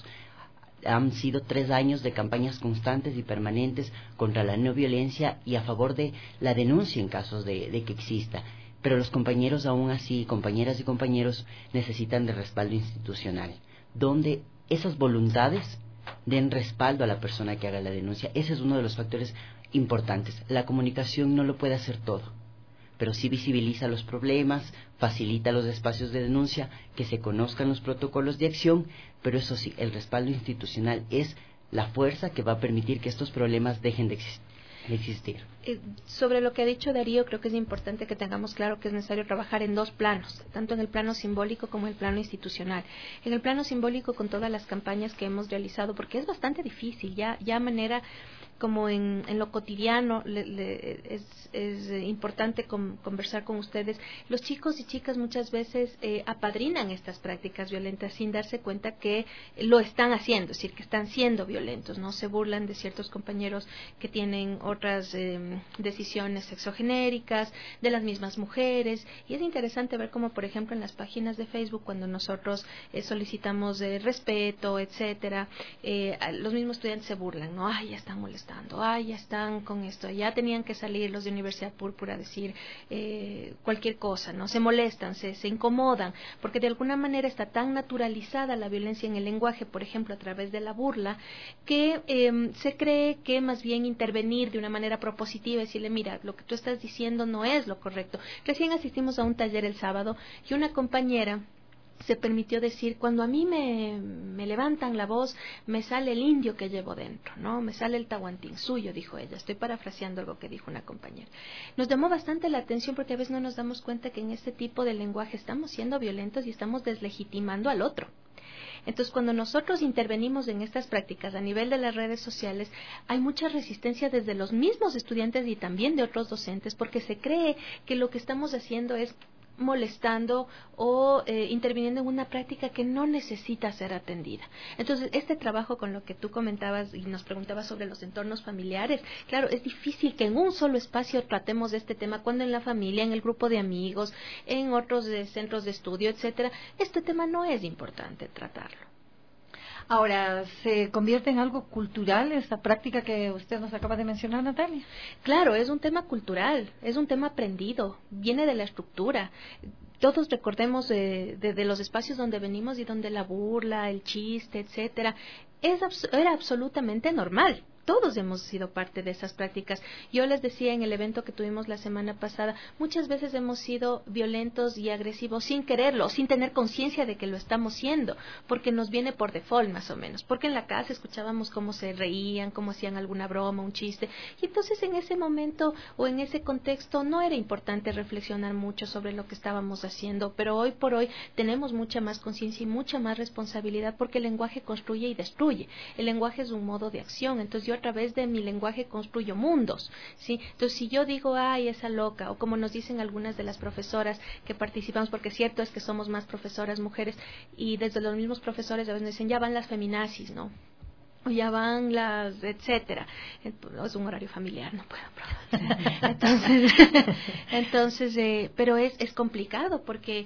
Han sido 3 años de campañas constantes y permanentes contra la no violencia y a favor de la denuncia en casos de que exista. Pero los compañeros, aún así, compañeras y compañeros, necesitan de respaldo institucional, donde esas voluntades den respaldo a la persona que haga la denuncia. Ese es uno de los factores importantes. La comunicación no lo puede hacer todo, pero sí visibiliza los problemas, facilita los espacios de denuncia, que se conozcan los protocolos de acción, pero eso sí, el respaldo institucional es la fuerza que va a permitir que estos problemas dejen de existir. Sobre lo que ha dicho Darío, creo que es importante que tengamos claro que es necesario trabajar en dos planos, tanto en el plano simbólico como en el plano institucional. En el plano simbólico, con todas las campañas que hemos realizado, porque es bastante difícil, ya manera como en lo cotidiano es importante conversar con ustedes. Los chicos y chicas muchas veces apadrinan estas prácticas violentas sin darse cuenta que lo están haciendo, es decir, que están siendo violentos, ¿no? Se burlan de ciertos compañeros que tienen otras decisiones sexogenéricas, de las mismas mujeres, y es interesante ver cómo, por ejemplo, en las páginas de Facebook, cuando nosotros solicitamos respeto, etcétera, los mismos estudiantes se burlan, ¿no? Ay, ya están molestando, ya están con esto, ya tenían que salir los de Universidad Púrpura a decir cualquier cosa, ¿no? Se molestan, se incomodan, porque de alguna manera está tan naturalizada la violencia en el lenguaje, por ejemplo, a través de la burla, que se cree que más bien intervenir de una manera propositiva, decirle, mira, lo que tú estás diciendo no es lo correcto. Recién asistimos a un taller el sábado y una compañera se permitió decir, cuando a mí me levantan la voz, me sale el indio que llevo dentro, ¿no? Me sale el tahuantín suyo, dijo ella. Estoy parafraseando algo que dijo una compañera. Nos llamó bastante la atención porque a veces no nos damos cuenta que en este tipo de lenguaje estamos siendo violentos y estamos deslegitimando al otro. Entonces, cuando nosotros intervenimos en estas prácticas a nivel de las redes sociales, hay mucha resistencia desde los mismos estudiantes y también de otros docentes, porque se cree que lo que estamos haciendo es molestando o interviniendo en una práctica que no necesita ser atendida. Entonces, este trabajo con lo que tú comentabas y nos preguntabas sobre los entornos familiares, claro, es difícil que en un solo espacio tratemos de este tema cuando en la familia, en el grupo de amigos, en otros centros de estudio, etcétera, este tema no es importante tratarlo. Ahora, ¿se convierte en algo cultural esta práctica que usted nos acaba de mencionar, Natalia? Claro, es un tema cultural, es un tema aprendido, viene de la estructura. Todos recordemos de los espacios donde venimos y donde la burla, el chiste, etcétera, era absolutamente normal. Todos hemos sido parte de esas prácticas. Yo les decía en el evento que tuvimos la semana pasada, muchas veces hemos sido violentos y agresivos sin quererlo, sin tener conciencia de que lo estamos siendo, porque nos viene por default más o menos, porque en la casa escuchábamos cómo se reían, cómo hacían alguna broma, un chiste, y entonces en ese momento o en ese contexto no era importante reflexionar mucho sobre lo que estábamos haciendo, pero hoy por hoy tenemos mucha más conciencia y mucha más responsabilidad, porque el lenguaje construye y destruye. El lenguaje es un modo de acción, entonces yo a través de mi lenguaje construyo mundos, ¿sí? Entonces, si yo digo, ay, esa loca, o como nos dicen algunas de las profesoras que participamos, porque cierto es que somos más profesoras mujeres, y desde los mismos profesores a veces nos dicen, ya van las feminazis, ¿no? O ya van las, etcétera. Es un horario familiar, no puedo entonces pero es complicado porque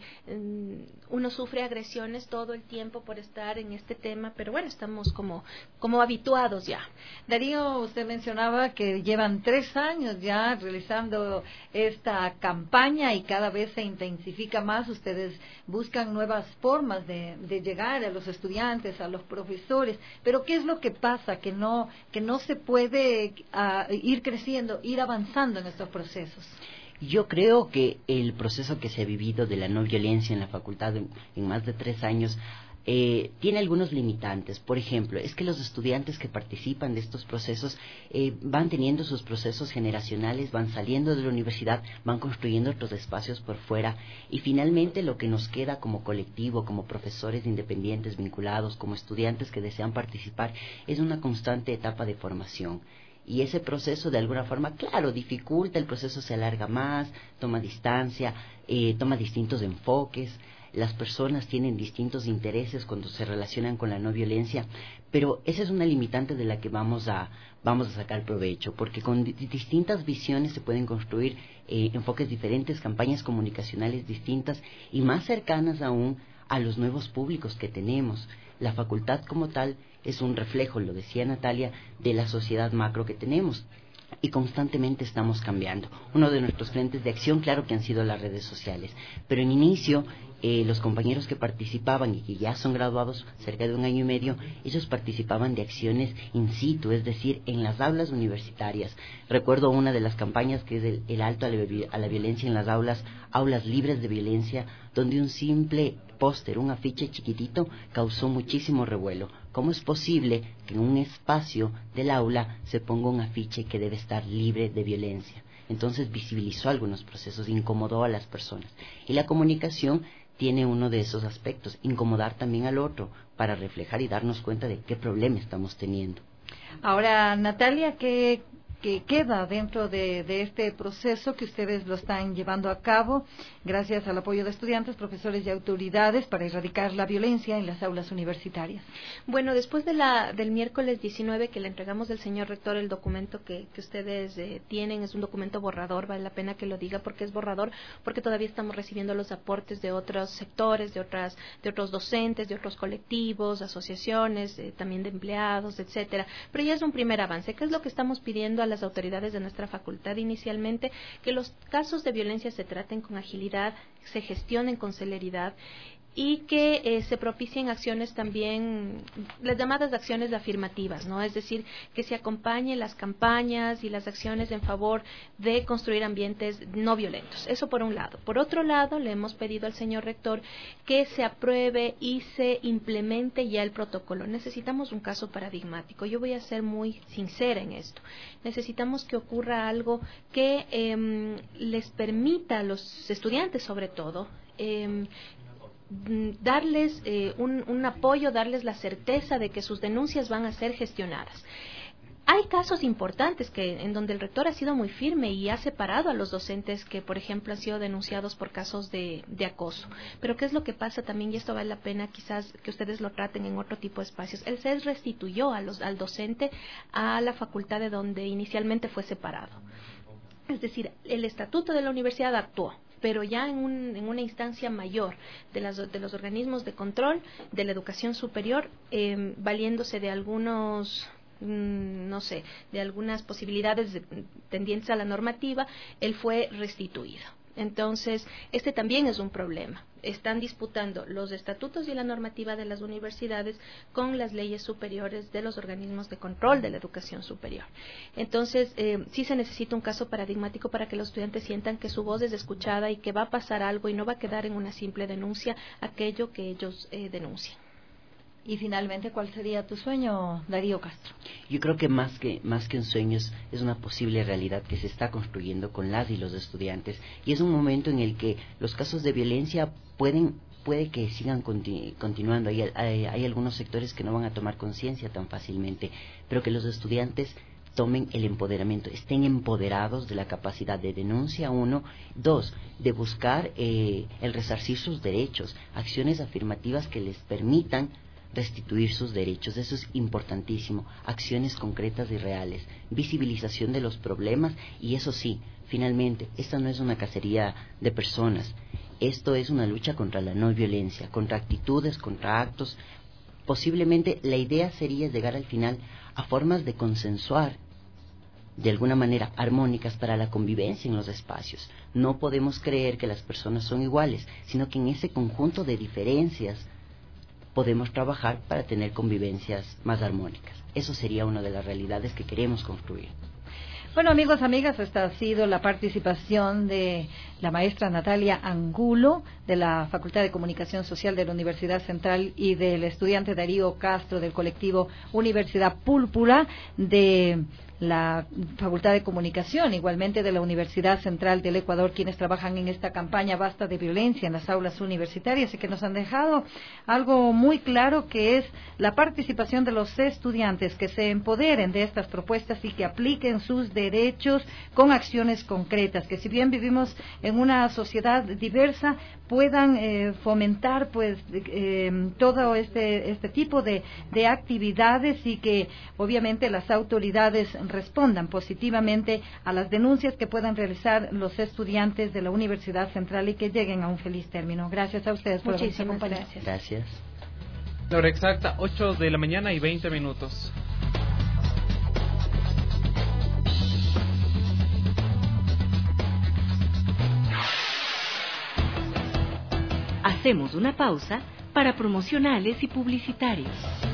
uno sufre agresiones todo el tiempo por estar en este tema, pero bueno, estamos como habituados ya. Darío, usted mencionaba que llevan 3 años ya realizando esta campaña y cada vez se intensifica más. Ustedes buscan nuevas formas de llegar a los estudiantes, a los profesores, pero ¿qué es lo que pasa? Que no se puede ir creciendo, ir avanzando en estos procesos. Yo creo que el proceso que se ha vivido de la no violencia en la facultad en más de 3 años tiene algunos limitantes. Por ejemplo, es que los estudiantes que participan de estos procesos van teniendo sus procesos generacionales, van saliendo de la universidad, van construyendo otros espacios por fuera, y finalmente lo que nos queda como colectivo, como profesores independientes vinculados, como estudiantes que desean participar, es una constante etapa de formación. Y ese proceso de alguna forma, claro, dificulta, el proceso se alarga más, toma distancia, toma distintos enfoques. Las personas tienen distintos intereses cuando se relacionan con la no violencia, pero esa es una limitante de la que vamos a sacar provecho, porque con distintas visiones se pueden construir enfoques diferentes, campañas comunicacionales distintas y más cercanas aún a los nuevos públicos que tenemos. La facultad como tal es un reflejo, lo decía Natalia, de la sociedad macro que tenemos. Y constantemente estamos cambiando. Uno de nuestros frentes de acción, claro que han sido las redes sociales, pero en inicio los compañeros que participaban y que ya son graduados cerca de 1 año y medio, ellos participaban de acciones in situ, es decir, en las aulas universitarias. Recuerdo una de las campañas que es el alto a la violencia en las aulas libres de violencia, donde un simple póster, un afiche chiquitito, causó muchísimo revuelo. ¿Cómo es posible que en un espacio del aula se ponga un afiche que debe estar libre de violencia? Entonces visibilizó algunos procesos, incomodó a las personas. Y la comunicación tiene uno de esos aspectos, incomodar también al otro para reflejar y darnos cuenta de qué problema estamos teniendo. Ahora, Natalia, ¿qué queda dentro de este proceso que ustedes lo están llevando a cabo gracias al apoyo de estudiantes, profesores y autoridades para erradicar la violencia en las aulas universitarias? Bueno, después del miércoles 19 que le entregamos del señor rector el documento que ustedes tienen, es un documento borrador, vale la pena que lo diga porque es borrador, porque todavía estamos recibiendo los aportes de otros sectores, de otros docentes, de otros colectivos, asociaciones, también de empleados, etcétera. Pero ya es un primer avance. ¿Qué es lo que estamos pidiendo a las autoridades de nuestra facultad inicialmente? Que los casos de violencia se traten con agilidad, se gestionen con celeridad y que se propicien acciones también, las llamadas acciones afirmativas, ¿no? Es decir, que se acompañen las campañas y las acciones en favor de construir ambientes no violentos. Eso por un lado. Por otro lado, le hemos pedido al señor rector que se apruebe y se implemente ya el protocolo. Necesitamos un caso paradigmático. Yo voy a ser muy sincera en esto. Necesitamos que ocurra algo que les permita a los estudiantes, sobre todo, darles un apoyo, darles la certeza de que sus denuncias van a ser gestionadas. Hay casos importantes en donde el rector ha sido muy firme y ha separado a los docentes que, por ejemplo, han sido denunciados por casos de acoso. Pero ¿qué es lo que pasa también? Y esto vale la pena quizás que ustedes lo traten en otro tipo de espacios. El CES restituyó al docente a la facultad de donde inicialmente fue separado. Es decir, el estatuto de la universidad actuó, pero ya en una instancia mayor de los organismos de control de la educación superior, valiéndose de algunos... de algunas posibilidades tendientes a la normativa, él fue restituido. Entonces, este también es un problema. Están disputando los estatutos y la normativa de las universidades con las leyes superiores de los organismos de control de la educación superior. Entonces, sí se necesita un caso paradigmático para que los estudiantes sientan que su voz es escuchada y que va a pasar algo y no va a quedar en una simple denuncia aquello que ellos denuncian. Y finalmente, ¿cuál sería tu sueño, Darío Castro? Yo creo que más que un sueño es una posible realidad que se está construyendo con las y los estudiantes, y es un momento en el que los casos de violencia puede que sigan continuando. Hay algunos sectores que no van a tomar conciencia tan fácilmente, pero que los estudiantes tomen el empoderamiento, estén empoderados de la capacidad de denuncia, 1, 2, de buscar el resarcir sus derechos, acciones afirmativas que les permitan restituir sus derechos. Eso es importantísimo. Acciones concretas y reales, visibilización de los problemas, y eso sí, finalmente, esta no es una cacería de personas, esto es una lucha contra la no violencia, contra actitudes, contra actos. Posiblemente la idea sería llegar al final a formas de consensuar de alguna manera armónicas para la convivencia en los espacios. No podemos creer que las personas son iguales, sino que en ese conjunto de diferencias podemos trabajar para tener convivencias más armónicas. Eso sería una de las realidades que queremos construir. Bueno, amigos, amigas, esta ha sido la participación de la maestra Natalia Angulo, de la Facultad de Comunicación Social de la Universidad Central, y del estudiante Darío Castro, del colectivo Universidad Púrpura, de la Facultad de Comunicación, igualmente de la Universidad Central del Ecuador, quienes trabajan en esta campaña Basta de Violencia en las aulas universitarias, y que nos han dejado algo muy claro, que es la participación de los estudiantes, que se empoderen de estas propuestas y que apliquen sus derechos con acciones concretas, que si bien vivimos en una sociedad diversa, puedan fomentar pues todo este tipo de actividades, y que obviamente las autoridades respondan positivamente a las denuncias que puedan realizar los estudiantes de la Universidad Central y que lleguen a un feliz término. Gracias a ustedes por habernos acompañado. Gracias. La hora exacta, 8 de la mañana y 20 minutos. Hacemos una pausa para promocionales y publicitarios.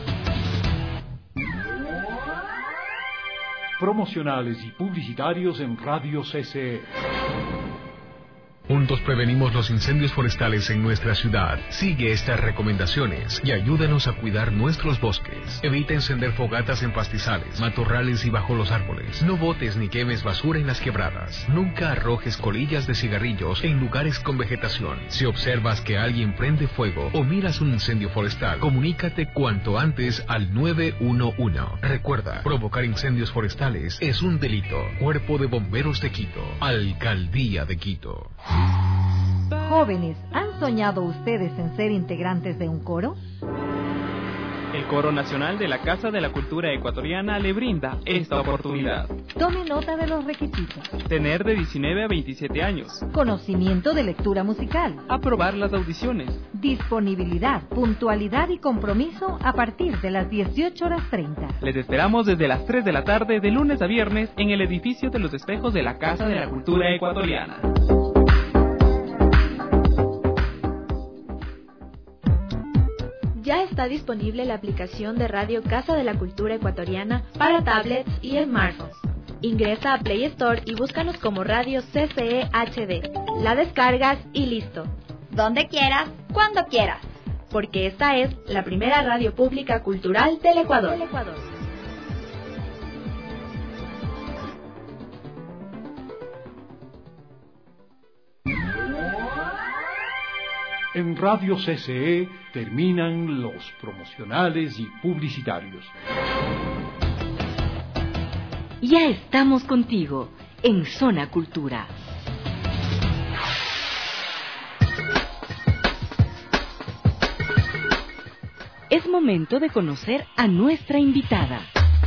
Promocionales y publicitarios en Radio CCE. Juntos prevenimos los incendios forestales en nuestra ciudad. Sigue estas recomendaciones y ayúdanos a cuidar nuestros bosques. Evita encender fogatas en pastizales, matorrales y bajo los árboles. No botes ni quemes basura en las quebradas. Nunca arrojes colillas de cigarrillos en lugares con vegetación. Si observas que alguien prende fuego o miras un incendio forestal, comunícate cuanto antes al 911. Recuerda, provocar incendios forestales es un delito. Cuerpo de Bomberos de Quito. Alcaldía de Quito. Jóvenes, ¿han soñado ustedes en ser integrantes de un coro? El Coro Nacional de la Casa de la Cultura Ecuatoriana le brinda esta oportunidad. Tome nota de los requisitos. Tener de 19 a 27 años. Conocimiento de lectura musical. Aprobar las audiciones. Disponibilidad, puntualidad y compromiso a partir de las 18:30. Les esperamos desde las 3 de la tarde de lunes a viernes en el edificio de los espejos de la Casa de la Cultura Ecuatoriana. Ya está disponible la aplicación de Radio Casa de la Cultura Ecuatoriana para tablets y smartphones. Ingresa a Play Store y búscanos como Radio CCE HD. La descargas y listo. Donde quieras, cuando quieras. Porque esta es la primera radio pública cultural del Ecuador. En Radio CCE terminan los promocionales y publicitarios. Ya estamos contigo en Zona Cultura. Es momento de conocer a nuestra invitada.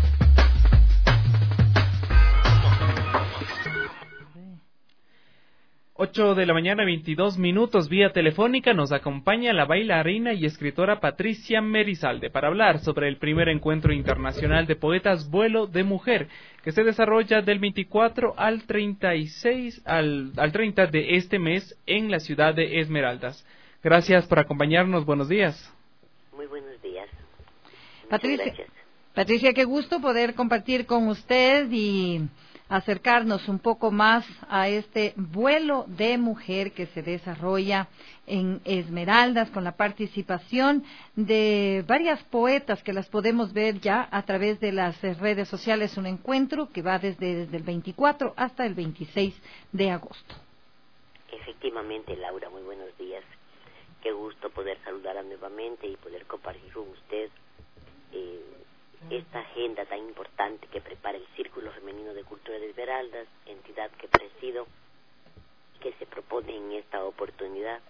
Ocho de la mañana, 22 minutos, vía telefónica, nos acompaña la bailarina y escritora Patricia Merizalde para hablar sobre el primer encuentro internacional de poetas Vuelo de Mujer, que se desarrolla del 24 al 36, al 30 de este mes en la ciudad de Esmeraldas. Gracias por acompañarnos, buenos días. Muy buenos días. Patricia, qué gusto poder compartir con usted y acercarnos un poco más a este Vuelo de Mujer que se desarrolla en Esmeraldas con la participación de varias poetas que las podemos ver ya a través de las redes sociales. Un encuentro que va desde el 24 hasta el 26 de agosto. Efectivamente, Laura, muy buenos días. Qué gusto poder saludarla nuevamente y poder compartir con usted esta agenda tan importante que prepara el Círculo Femenino de Cultura de Esmeraldas, entidad que presido, que se propone en esta oportunidad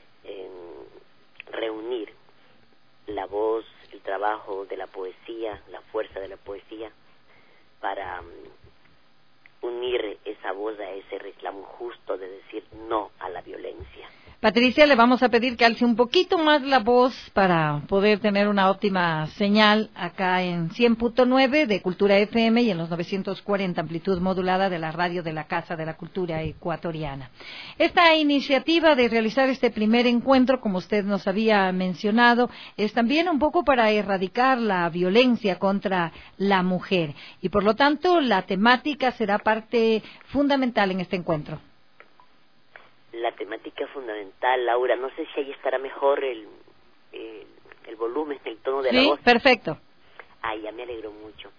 reunir la voz, el trabajo de la poesía, la fuerza de la poesía, para unir esa voz a ese reclamo justo de decir no a la violencia. Patricia, le vamos a pedir que alce un poquito más la voz para poder tener una óptima señal acá en 100.9 de Cultura FM y en los 940 amplitud modulada de la radio de la Casa de la Cultura Ecuatoriana. Esta iniciativa de realizar este primer encuentro, como usted nos había mencionado, es también un poco para erradicar la violencia contra la mujer y por lo tanto la temática será parte fundamental en este encuentro. La temática fundamental, Laura, no sé si ahí estará mejor el volumen, el tono de la voz. Sí, perfecto. Ya me alegro mucho.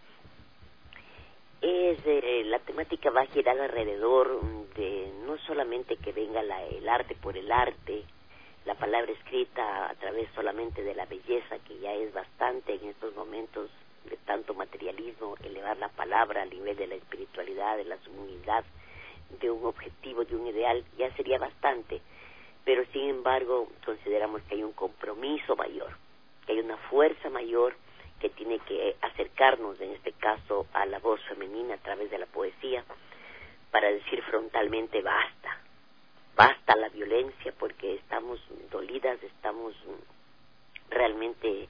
La temática va a girar alrededor de no solamente que venga el arte por el arte, la palabra escrita a través solamente de la belleza, que ya es bastante en estos momentos de tanto materialismo, elevar la palabra al nivel de la espiritualidad, de la sublimidad, de un objetivo, de un ideal, ya sería bastante, pero sin embargo consideramos que hay un compromiso mayor, que hay una fuerza mayor que tiene que acercarnos, en este caso, a la voz femenina a través de la poesía, para decir frontalmente basta la violencia, porque estamos dolidas, estamos realmente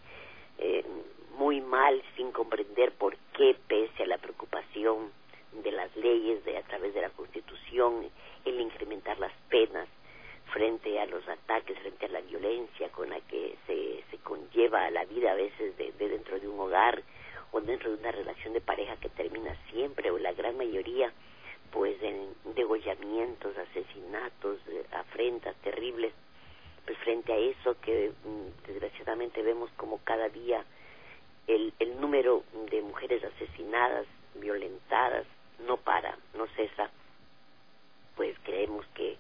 muy mal, sin comprender por qué, pese a la preocupación de las leyes, a través de la Constitución, el incrementar las penas frente a los ataques, frente a la violencia con la que se conlleva la vida a veces de dentro de un hogar o dentro de una relación de pareja que termina siempre, o la gran mayoría, pues en degollamientos, asesinatos, afrentas terribles. Pues frente a eso que desgraciadamente vemos como cada día el número de mujeres asesinadas, violentadas, no cesa, pues creemos que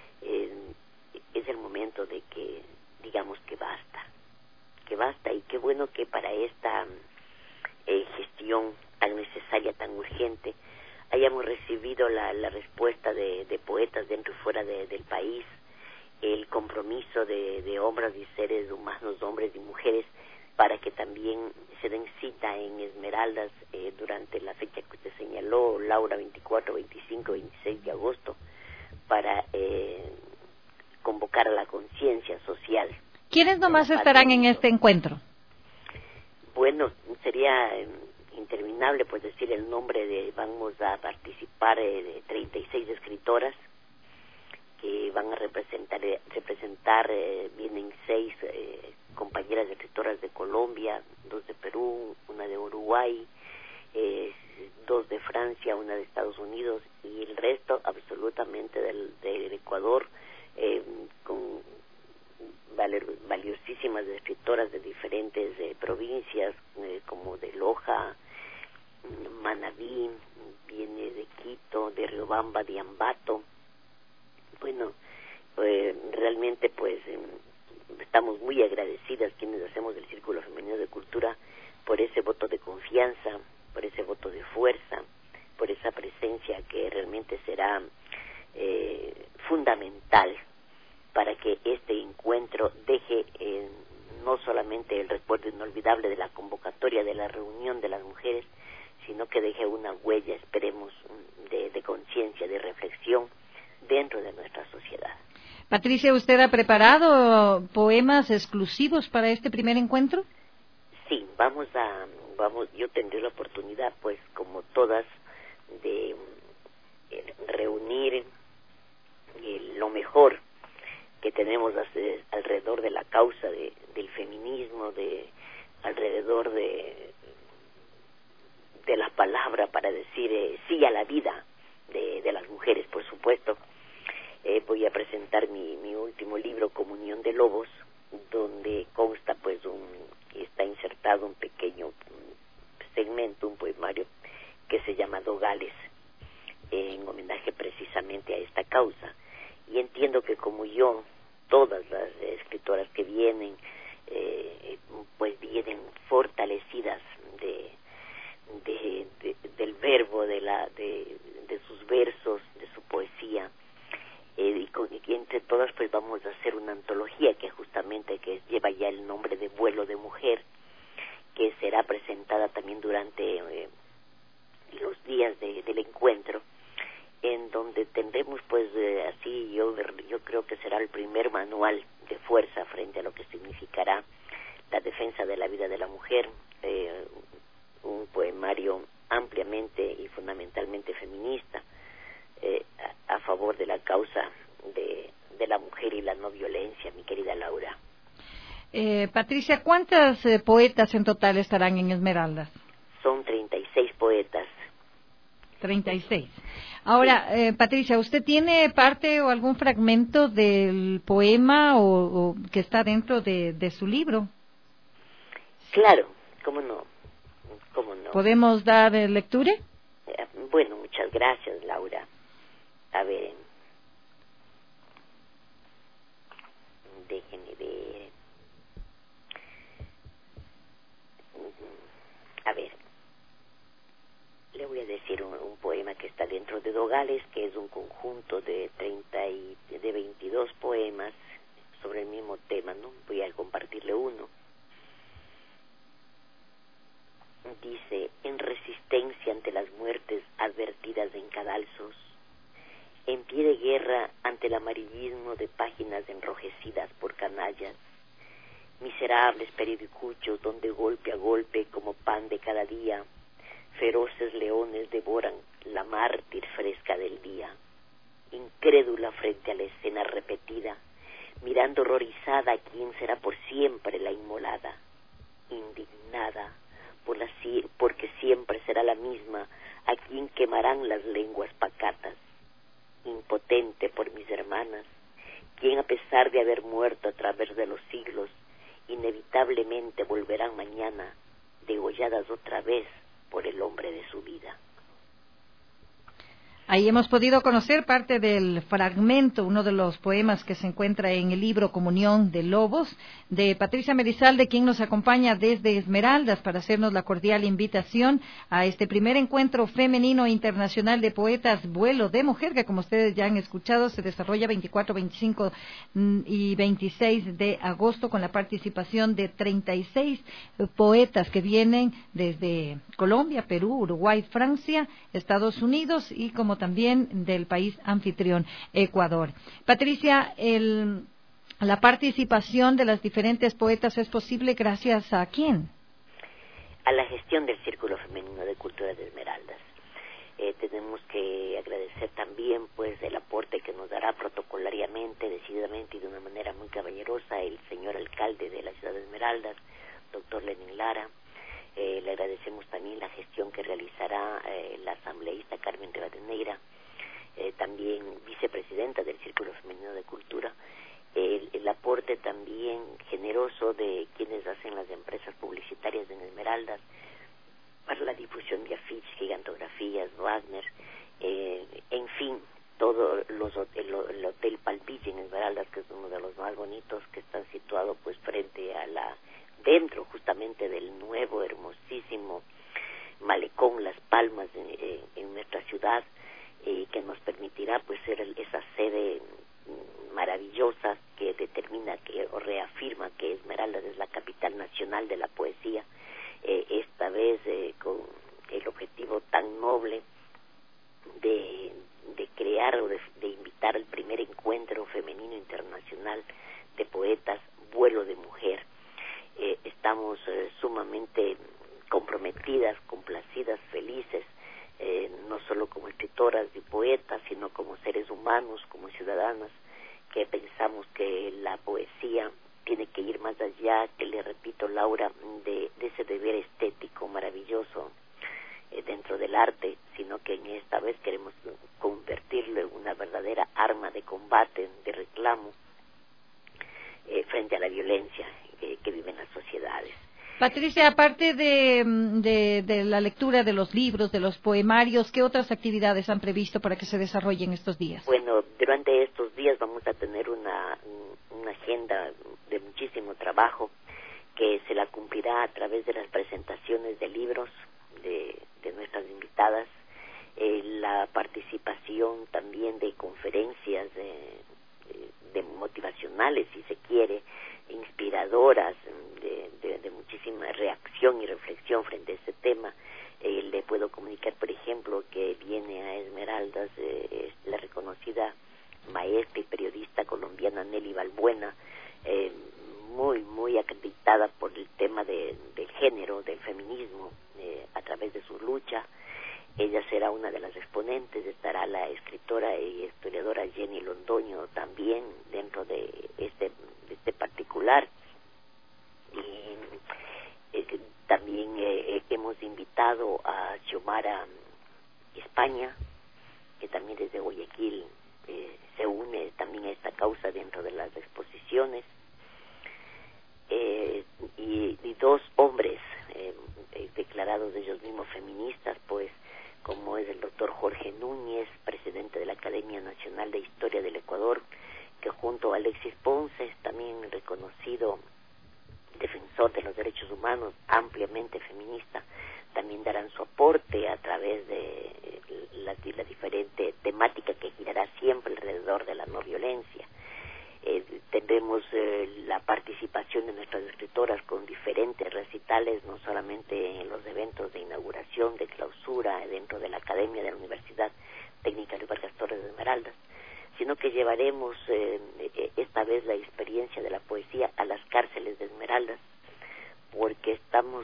es el momento de que digamos que basta, y qué bueno que para esta gestión tan necesaria, tan urgente, hayamos recibido la respuesta de poetas dentro y fuera del país, el compromiso de hombres y seres humanos, hombres y mujeres, para que también se den cita en Esmeraldas durante la fecha que usted señaló, Laura, 24, 25, 26 de agosto, para convocar a la conciencia social. ¿Quiénes nomás estarán en este encuentro? Bueno, sería interminable pues decir el nombre vamos a participar de 36 escritoras que van a representar vienen 6 compañeras escritoras de Colombia, 2 de Perú, una de Uruguay, 2 de Francia, una de Estados Unidos, y el resto absolutamente del Ecuador, con valiosísimas escritoras de diferentes provincias, como de Loja, Manabí, viene de Quito, de Riobamba, de Ambato. Bueno, realmente pues estamos muy agradecidas quienes hacemos el Círculo Femenino de Cultura por ese voto de confianza, por ese voto de fuerza, por esa presencia que realmente será fundamental para que este encuentro deje no solamente el recuerdo inolvidable de la convocatoria de la reunión de las mujeres, sino que deje una huella, esperemos, de conciencia, de reflexión dentro de nuestra sociedad. Patricia, ¿usted ha preparado poemas exclusivos para este primer encuentro? Sí, yo tendré la oportunidad, pues, como todas, de reunir lo mejor que tenemos alrededor de la causa del feminismo, alrededor de la palabra para decir sí a la vida de las mujeres, por supuesto. Voy a presentar mi último libro, Comunión de Lobos, donde consta, pues, está insertado un pequeño segmento, un poemario que se llama Dogales, en homenaje precisamente a esta causa. Y entiendo que, como yo, todas las escritoras que vienen, pues vienen fortalecidas del verbo, de sus versos, de su poesía, y entre todas pues vamos a hacer una antología que lleva ya el nombre de Vuelo de Mujer, que será presentada también durante los días del encuentro, en donde tendremos pues así yo creo que será el primer manual de fuerza frente a lo que significará la defensa de la vida de la mujer, un poemario ampliamente y fundamentalmente feminista, a favor de la causa de la mujer y la no violencia, mi querida Laura. Patricia, ¿cuántas poetas en total estarán en Esmeraldas? Son 36 poetas. 36. Ahora, Patricia, ¿usted tiene parte o algún fragmento del poema o que está dentro de su libro? Claro, ¿cómo no? ¿Podemos dar lectura? Bueno, muchas gracias, Laura. A ver, déjenme ver. A ver, le voy a decir un poema que está dentro de Dogales, que es un conjunto de 22 poemas sobre el mismo tema, ¿no? Voy a compartirle uno. Dice: en resistencia ante las muertes advertidas en cadalsos, en pie de guerra ante el amarillismo de páginas enrojecidas por canallas, miserables periodicuchos donde golpe a golpe, como pan de cada día, feroces leones devoran la mártir fresca del día, incrédula frente a la escena repetida, mirando horrorizada a quien será por siempre la inmolada, indignada porque siempre será la misma a quien quemarán las lenguas pacatas, impotente por mis hermanas, quien a pesar de haber muerto a través de los siglos, inevitablemente volverán mañana, degolladas otra vez por el hombre de su vida. Ahí hemos podido conocer parte del fragmento, uno de los poemas que se encuentra en el libro Comunión de Lobos, de Patricia Merizalde, quien nos acompaña desde Esmeraldas para hacernos la cordial invitación a este primer encuentro femenino internacional de poetas Vuelo de Mujer, que como ustedes ya han escuchado se desarrolla 24, 25 y 26 de agosto con la participación de 36 poetas que vienen desde Colombia, Perú, Uruguay, Francia, Estados Unidos y como también del país anfitrión, Ecuador. Patricia, la participación de las diferentes poetas es posible gracias a ¿quién? A la gestión del Círculo Femenino de Cultura de Esmeraldas. Tenemos que agradecer también pues el aporte que nos dará protocolariamente, decididamente y de una manera muy caballerosa el señor alcalde de la ciudad de Esmeraldas, doctor Lenin Lara. Le agradecemos también la gestión que realizará la asambleísta Carmen Rivadeneira, también vicepresidenta del Círculo Femenino de Cultura, el aporte también generoso de quienes hacen las empresas publicitarias en Esmeraldas para la difusión de afiches, gigantografías, Wagner, en fin, todo el Hotel Palpilla en Esmeraldas, que es uno de los más bonitos que están situados situado pues frente a dentro justamente del nuevo hermosísimo malecón Las Palmas en nuestra ciudad, que nos permitirá pues ser esa sede maravillosa que determina o reafirma que Esmeraldas es la capital nacional de la poesía, esta vez con el objetivo tan noble de crear o de invitar al primer encuentro femenino internacional de poetas, Vuelo de Mujer. Estamos sumamente comprometidas, complacidas, felices, no solo como escritoras y poetas, sino como seres humanos, como ciudadanas, que pensamos que la poesía tiene que ir más allá, que le repito, Laura, de ese deber estético maravilloso dentro del arte, sino que en esta vez queremos convertirlo en una verdadera arma de combate, de reclamo frente a la violencia que viven las sociedades. Patricia, aparte de la lectura de los libros, de los poemarios, ¿qué otras actividades han previsto para que se desarrollen estos días? Bueno, durante estos días vamos a tener una agenda de muchísimo trabajo que se la cumplirá a través de las presentaciones de libros de nuestras invitadas, la participación también de conferencias de motivacionales, si se quiere, inspiradoras, de muchísima reacción y reflexión frente a este tema. Le puedo comunicar, por ejemplo, que viene a Esmeraldas la reconocida maestra y periodista colombiana Nelly Balbuena, muy acreditada por el tema del género, del feminismo, a través de su lucha. Ella será una de las exponentes. Estará la escritora y historiadora Jenny Londoño también dentro de este particular. Y también hemos invitado a Xiomara España, que también desde Guayaquil se une también a esta causa dentro de las exposiciones. Y dos hombres declarados ellos mismos feministas, pues, como es el doctor Jorge Núñez, presidente de la Academia Nacional de Historia del Ecuador, que junto a Alexis Ponce, también reconocido defensor de los derechos humanos, ampliamente feminista, también darán su aporte a través de la diferente temática que girará siempre alrededor de la no violencia. Tendremos la participación de nuestras escritoras con diferentes recitales, no solamente en los eventos de inauguración, de clausura, dentro de la Academia de la Universidad Técnica de Vargas Torres de Esmeraldas, sino que llevaremos esta vez la experiencia de la poesía a las cárceles de Esmeraldas, porque estamos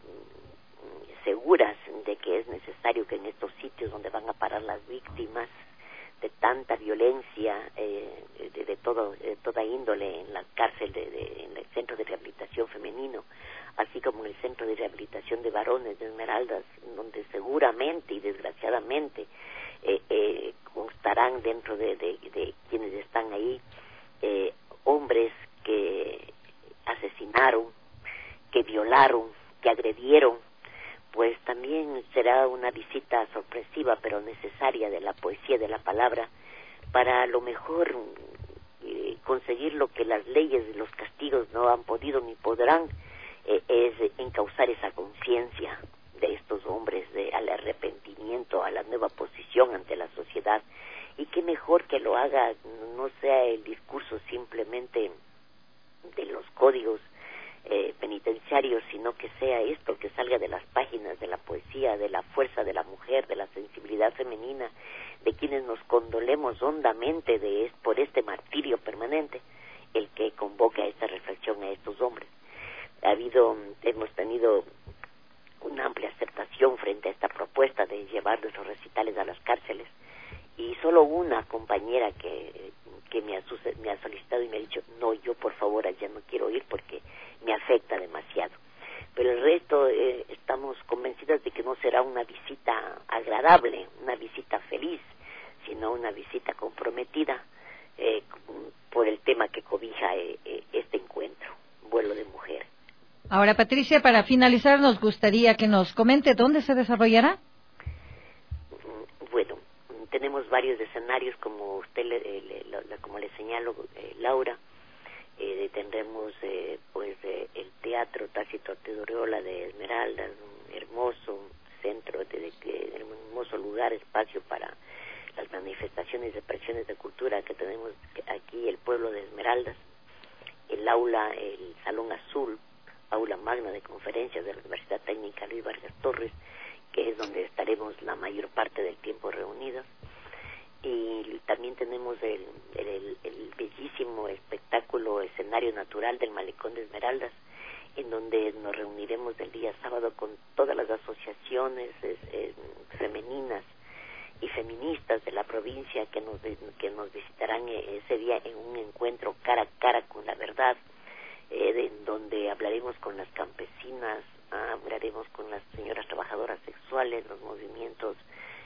seguras de que es necesario que en estos sitios donde van a parar las víctimas de tanta violencia de toda índole, en la cárcel, en el centro de rehabilitación femenino, así como en el centro de rehabilitación de varones de Esmeraldas, donde seguramente y desgraciadamente constarán dentro de quienes están ahí hombres que asesinaron, que violaron, que agredieron. Pues también será una visita sorpresiva pero necesaria de la poesía, de la palabra, para a lo mejor conseguir lo que las leyes y los castigos no han podido ni podrán, es encauzar esa conciencia de estos hombres al arrepentimiento, a la nueva posición ante la sociedad. Y qué mejor que lo haga, no sea el discurso simplemente de los códigos penitenciarios, sino que sea esto, que salga de las páginas de la poesía, de la fuerza de la mujer, de la sensibilidad femenina, de quienes nos condolemos hondamente por este martirio permanente, el que convoca a esta reflexión a estos hombres. Hemos tenido una amplia aceptación frente a esta propuesta de llevar nuestros recitales a las cárceles, y solo una compañera que me ha solicitado y me ha dicho, no, yo por favor allá no quiero ir porque me afecta demasiado. Pero el resto estamos convencidas de que no será una visita agradable, una visita feliz, sino una visita comprometida por el tema que cobija este encuentro, Vuelo de Mujer. Ahora, Patricia, para finalizar, nos gustaría que nos comente dónde se desarrollará. Bueno, tenemos varios escenarios, como usted como le señalo, Laura. Tendremos el Teatro Tácito Teodoriola de Esmeraldas, un hermoso centro, un hermoso lugar, espacio para las manifestaciones y expresiones de cultura que tenemos aquí, el pueblo de Esmeraldas. El aula, el Salón Azul, aula magna de conferencias de la Universidad Técnica Luis Vargas Torres, que es donde estaremos la mayor parte del tiempo reunidos. Y también tenemos el bellísimo espectáculo escenario natural del Malecón de Esmeraldas, en donde nos reuniremos el día sábado con todas las asociaciones femeninas y feministas de la provincia que nos visitarán ese día en un encuentro cara a cara con la verdad, en donde hablaremos con las campesinas, hablaremos con las señoras trabajadoras sexuales, los movimientos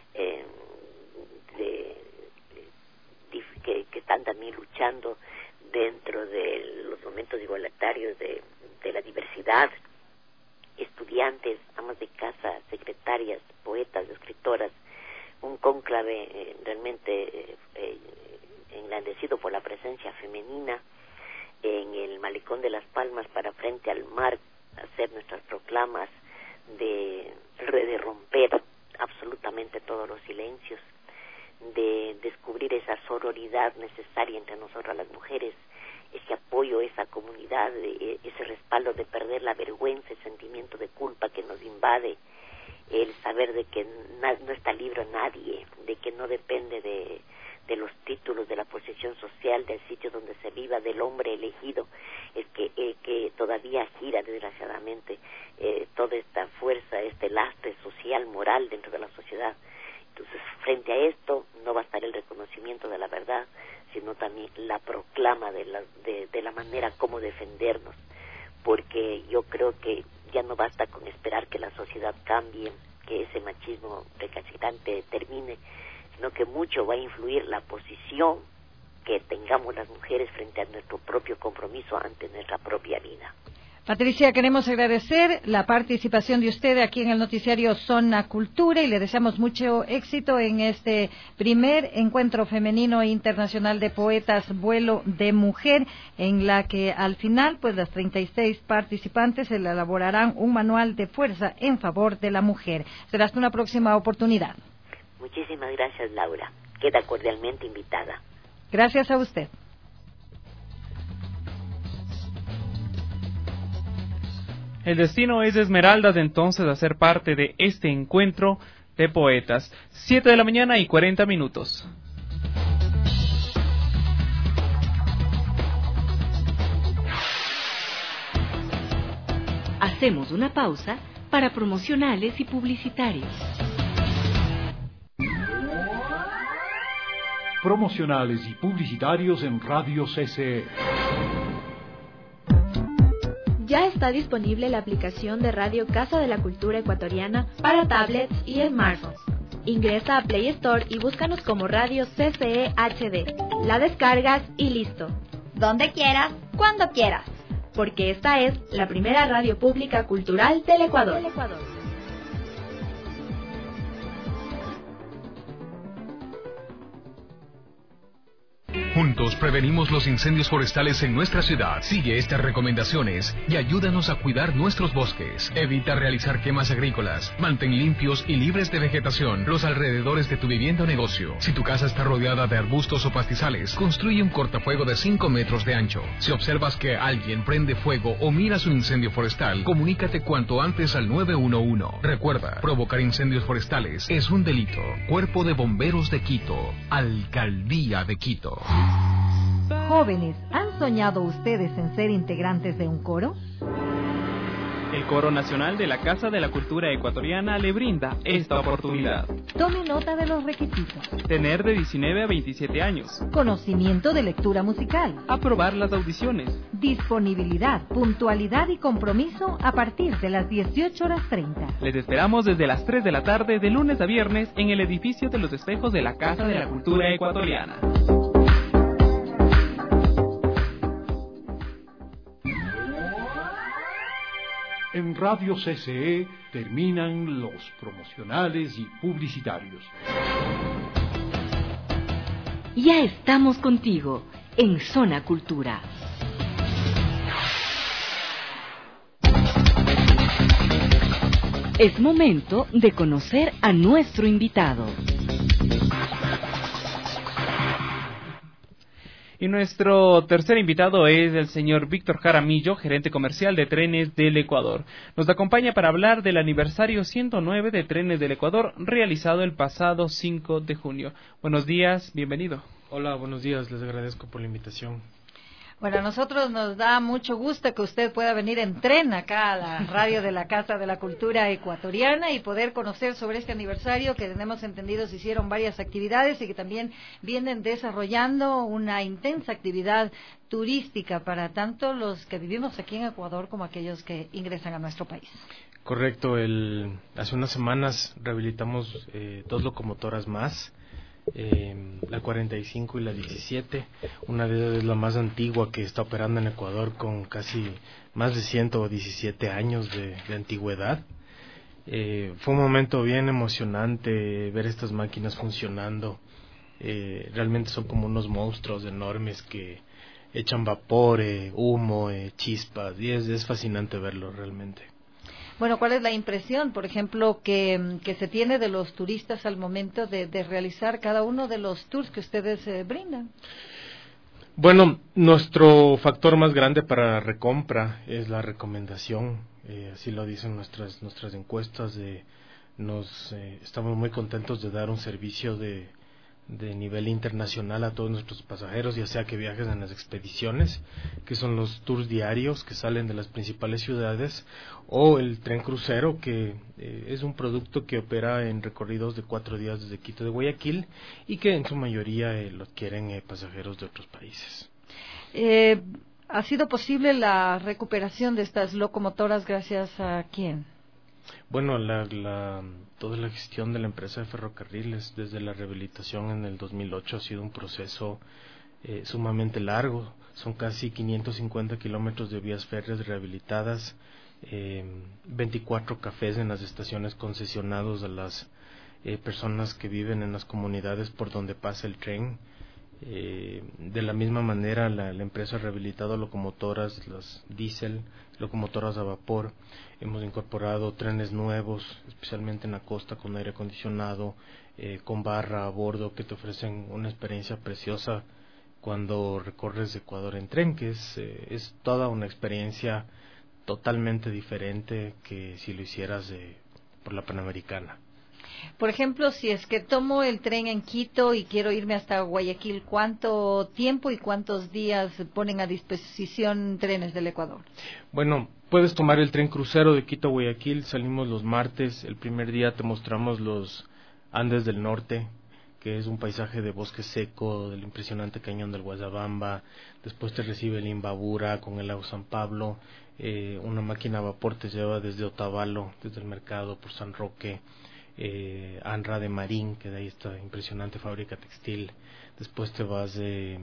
que están también luchando dentro de los momentos igualitarios de la diversidad, estudiantes, amas de casa, secretarias, poetas, escritoras, un cónclave realmente engrandecido por la presencia femenina en el Malecón de las Palmas para frente al mar, hacer nuestras proclamas de romper absolutamente todos los silencios, de descubrir esa sororidad necesaria entre nosotras las mujeres, ese apoyo, esa comunidad, ese respaldo de perder la vergüenza, el sentimiento de culpa que nos invade, el saber de que no está libre nadie, de que no depende de los títulos, de la posición social, del sitio donde se viva, del hombre elegido, es que todavía gira desgraciadamente toda esta fuerza, este lastre social, moral dentro de la sociedad. Entonces, frente a esto, no va a estar el reconocimiento de la verdad, sino también la proclama de la manera como defendernos, porque yo creo que ya no basta con esperar que la sociedad cambie, que ese machismo recalcitrante termine, sino que mucho va a influir la posición que tengamos las mujeres frente a nuestro propio compromiso ante nuestra propia vida. Patricia, queremos agradecer la participación de usted aquí en el noticiario Zona Cultura y le deseamos mucho éxito en este primer encuentro femenino internacional de poetas Vuelo de Mujer, en la que al final, pues las 36 participantes se le elaborarán un manual de fuerza en favor de la mujer. Será hasta una próxima oportunidad. Muchísimas gracias, Laura. Queda cordialmente invitada. Gracias a usted. El destino es de Esmeraldas entonces a ser parte de este encuentro de poetas. 7 de la mañana y 40 minutos. Hacemos una pausa para promocionales y publicitarios. Promocionales y publicitarios en Radio CCE. Ya está disponible la aplicación de Radio Casa de la Cultura Ecuatoriana para tablets y smartphones. Ingresa a Play Store y búscanos como Radio CCE HD. La descargas y listo. Donde quieras, cuando quieras. Porque esta es la primera radio pública cultural del Ecuador. Juntos prevenimos los incendios forestales en nuestra ciudad. Sigue estas recomendaciones y ayúdanos a cuidar nuestros bosques. Evita realizar quemas agrícolas. Mantén limpios y libres de vegetación los alrededores de tu vivienda o negocio. Si tu casa está rodeada de arbustos o pastizales, construye un cortafuego de 5 metros de ancho. Si observas que alguien prende fuego o miras un incendio forestal, comunícate cuanto antes al 911. Recuerda, provocar incendios forestales es un delito. Cuerpo de Bomberos de Quito. Alcaldía de Quito. Jóvenes, ¿han soñado ustedes en ser integrantes de un coro? El Coro Nacional de la Casa de la Cultura Ecuatoriana le brinda esta oportunidad. Tome nota de los requisitos. Tener de 19 a 27 años. Conocimiento de lectura musical. Aprobar las audiciones. Disponibilidad, puntualidad y compromiso a partir de las 18:30. Les esperamos desde las 3 de la tarde de lunes a viernes en el edificio de los espejos de la Casa de la Cultura Ecuatoriana. En Radio CCE terminan los promocionales y publicitarios. Ya estamos contigo en Zona Cultura. Es momento de conocer a nuestro invitado. Y nuestro tercer invitado es el señor Víctor Jaramillo, gerente comercial de Trenes del Ecuador. Nos acompaña para hablar del aniversario 109 de Trenes del Ecuador, realizado el pasado 5 de junio. Buenos días, bienvenido. Hola, buenos días, les agradezco por la invitación. Bueno, a nosotros nos da mucho gusto que usted pueda venir en tren acá a la radio de la Casa de la Cultura Ecuatoriana y poder conocer sobre este aniversario que tenemos entendido se hicieron varias actividades y que también vienen desarrollando una intensa actividad turística para tanto los que vivimos aquí en Ecuador como aquellos que ingresan a nuestro país. Correcto, hace unas semanas rehabilitamos 2 locomotoras más. La 45 y la 17, una de ellas es la más antigua que está operando en Ecuador con casi más de 117 años de antigüedad. Fue un momento bien emocionante ver estas máquinas funcionando. Realmente son como unos monstruos enormes que echan vapor, humo, chispas, y es fascinante verlo realmente. Bueno, ¿cuál es la impresión, por ejemplo, que se tiene de los turistas al momento de realizar cada uno de los tours que ustedes brindan? Bueno, nuestro factor más grande para recompra es la recomendación, así lo dicen nuestras encuestas. Estamos muy contentos de dar un servicio de nivel internacional a todos nuestros pasajeros, ya sea que viajes en las expediciones, que son los tours diarios que salen de las principales ciudades, o el tren crucero, que es un producto que opera en recorridos de 4 días desde Quito de Guayaquil y que en su mayoría lo adquieren pasajeros de otros países. ¿Ha sido posible la recuperación de estas locomotoras gracias a quién? Bueno, toda la gestión de la empresa de ferrocarriles desde la rehabilitación en el 2008 ha sido un proceso sumamente largo. Son casi 550 kilómetros de vías férreas rehabilitadas, 24 cafés en las estaciones concesionados a las personas que viven en las comunidades por donde pasa el tren. De la misma manera la empresa ha rehabilitado locomotoras, las diésel, locomotoras a vapor. Hemos incorporado trenes nuevos, especialmente en la costa, con aire acondicionado, con barra a bordo, que te ofrecen una experiencia preciosa cuando recorres Ecuador en tren, que es toda una experiencia totalmente diferente que si lo hicieras por la Panamericana. Por ejemplo, si es que tomo el tren en Quito y quiero irme hasta Guayaquil, ¿cuánto tiempo y cuántos días ponen a disposición Trenes del Ecuador? Bueno, puedes tomar el tren crucero de Quito a Guayaquil, salimos los martes. El primer día te mostramos los Andes del Norte, que es un paisaje de bosque seco, del impresionante cañón del Guayabamba. Después te recibe el Imbabura con el lago San Pablo. Una máquina a vapor te lleva desde Otavalo, desde el mercado, por San Roque, Anra de Marín, que de ahí está impresionante fábrica textil. Después te vas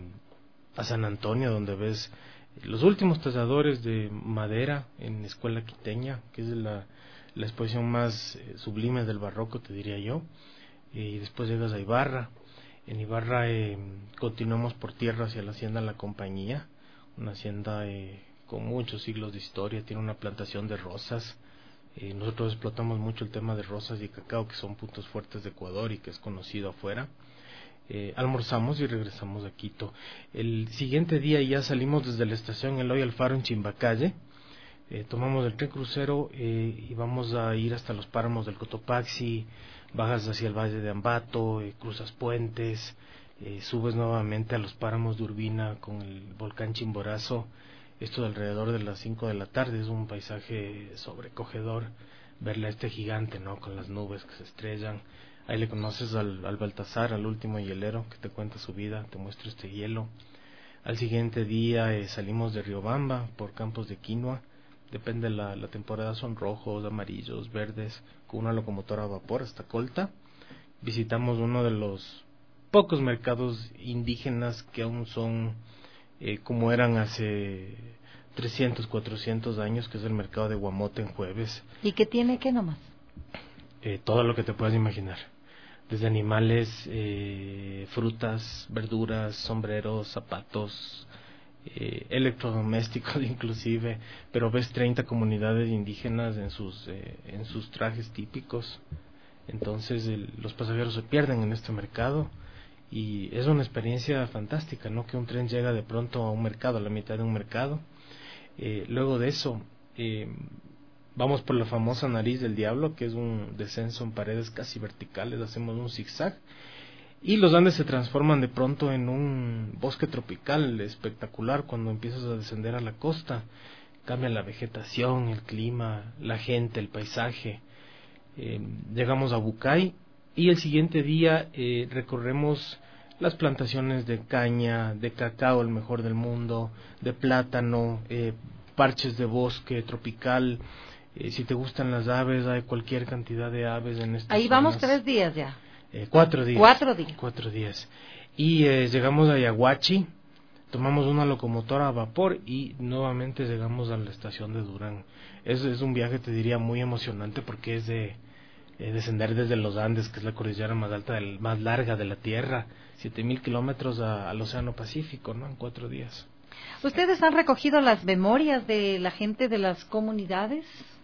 a San Antonio, donde ves los últimos talladores de madera en Escuela Quiteña, que es la exposición más sublime del barroco, te diría yo. Y después llegas a Ibarra. En Ibarra continuamos por tierra hacia la hacienda La Compañía, una hacienda con muchos siglos de historia. Tiene una plantación de rosas. Nosotros explotamos mucho el tema de rosas y cacao, que son puntos fuertes de Ecuador y que es conocido afuera. Almorzamos y regresamos a Quito. El siguiente día ya salimos desde la estación Eloy Alfaro en Chimbacalle. Tomamos el tren crucero y vamos a ir hasta los páramos del Cotopaxi. Bajas hacia el valle de Ambato, cruzas puentes, subes nuevamente a los páramos de Urbina con el volcán Chimborazo. Esto de alrededor de las 5 de la tarde. Es un paisaje sobrecogedor verle a este gigante, ¿no? Con las nubes que se estrellan. Ahí le conoces al Baltasar, al último hielero, que te cuenta su vida, te muestra este hielo. Al siguiente día salimos de Riobamba por campos de quinoa. Depende de la temporada, son rojos, amarillos, verdes, con una locomotora a vapor hasta Colta. Visitamos uno de los pocos mercados indígenas que aún son como eran hace 300, 400 años, que es el mercado de Guamote en Jueves. ¿Y qué tiene qué nomás? Todo lo que te puedas imaginar, desde animales, frutas, verduras, sombreros, zapatos, electrodomésticos inclusive, pero ves 30 comunidades indígenas en sus trajes típicos. Entonces los pasajeros se pierden en este mercado y es una experiencia fantástica, ¿no? Que un tren llega de pronto a un mercado, a la mitad de un mercado. Luego de eso vamos por la famosa Nariz del Diablo, que es un descenso en paredes casi verticales, hacemos un zigzag y los Andes se transforman de pronto en un bosque tropical espectacular cuando empiezas a descender a la costa. Cambia la vegetación, el clima, la gente, el paisaje. Llegamos a Bucay y el siguiente día recorremos las plantaciones de caña, de cacao, el mejor del mundo, de plátano, parches de bosque tropical. Si te gustan las aves, hay cualquier cantidad de aves en estas Ahí vamos 3 días ya. 4 días. 4 días. 4 días. Y llegamos a Yaguachi, tomamos una locomotora a vapor y nuevamente llegamos a la estación de Durán. Es un viaje, te diría, muy emocionante porque es de descender desde los Andes, que es la cordillera más alta, más larga de la Tierra, 7.000 kilómetros al Océano Pacífico, ¿no? En 4 días. ¿Ustedes han recogido las memorias de la gente de las comunidades?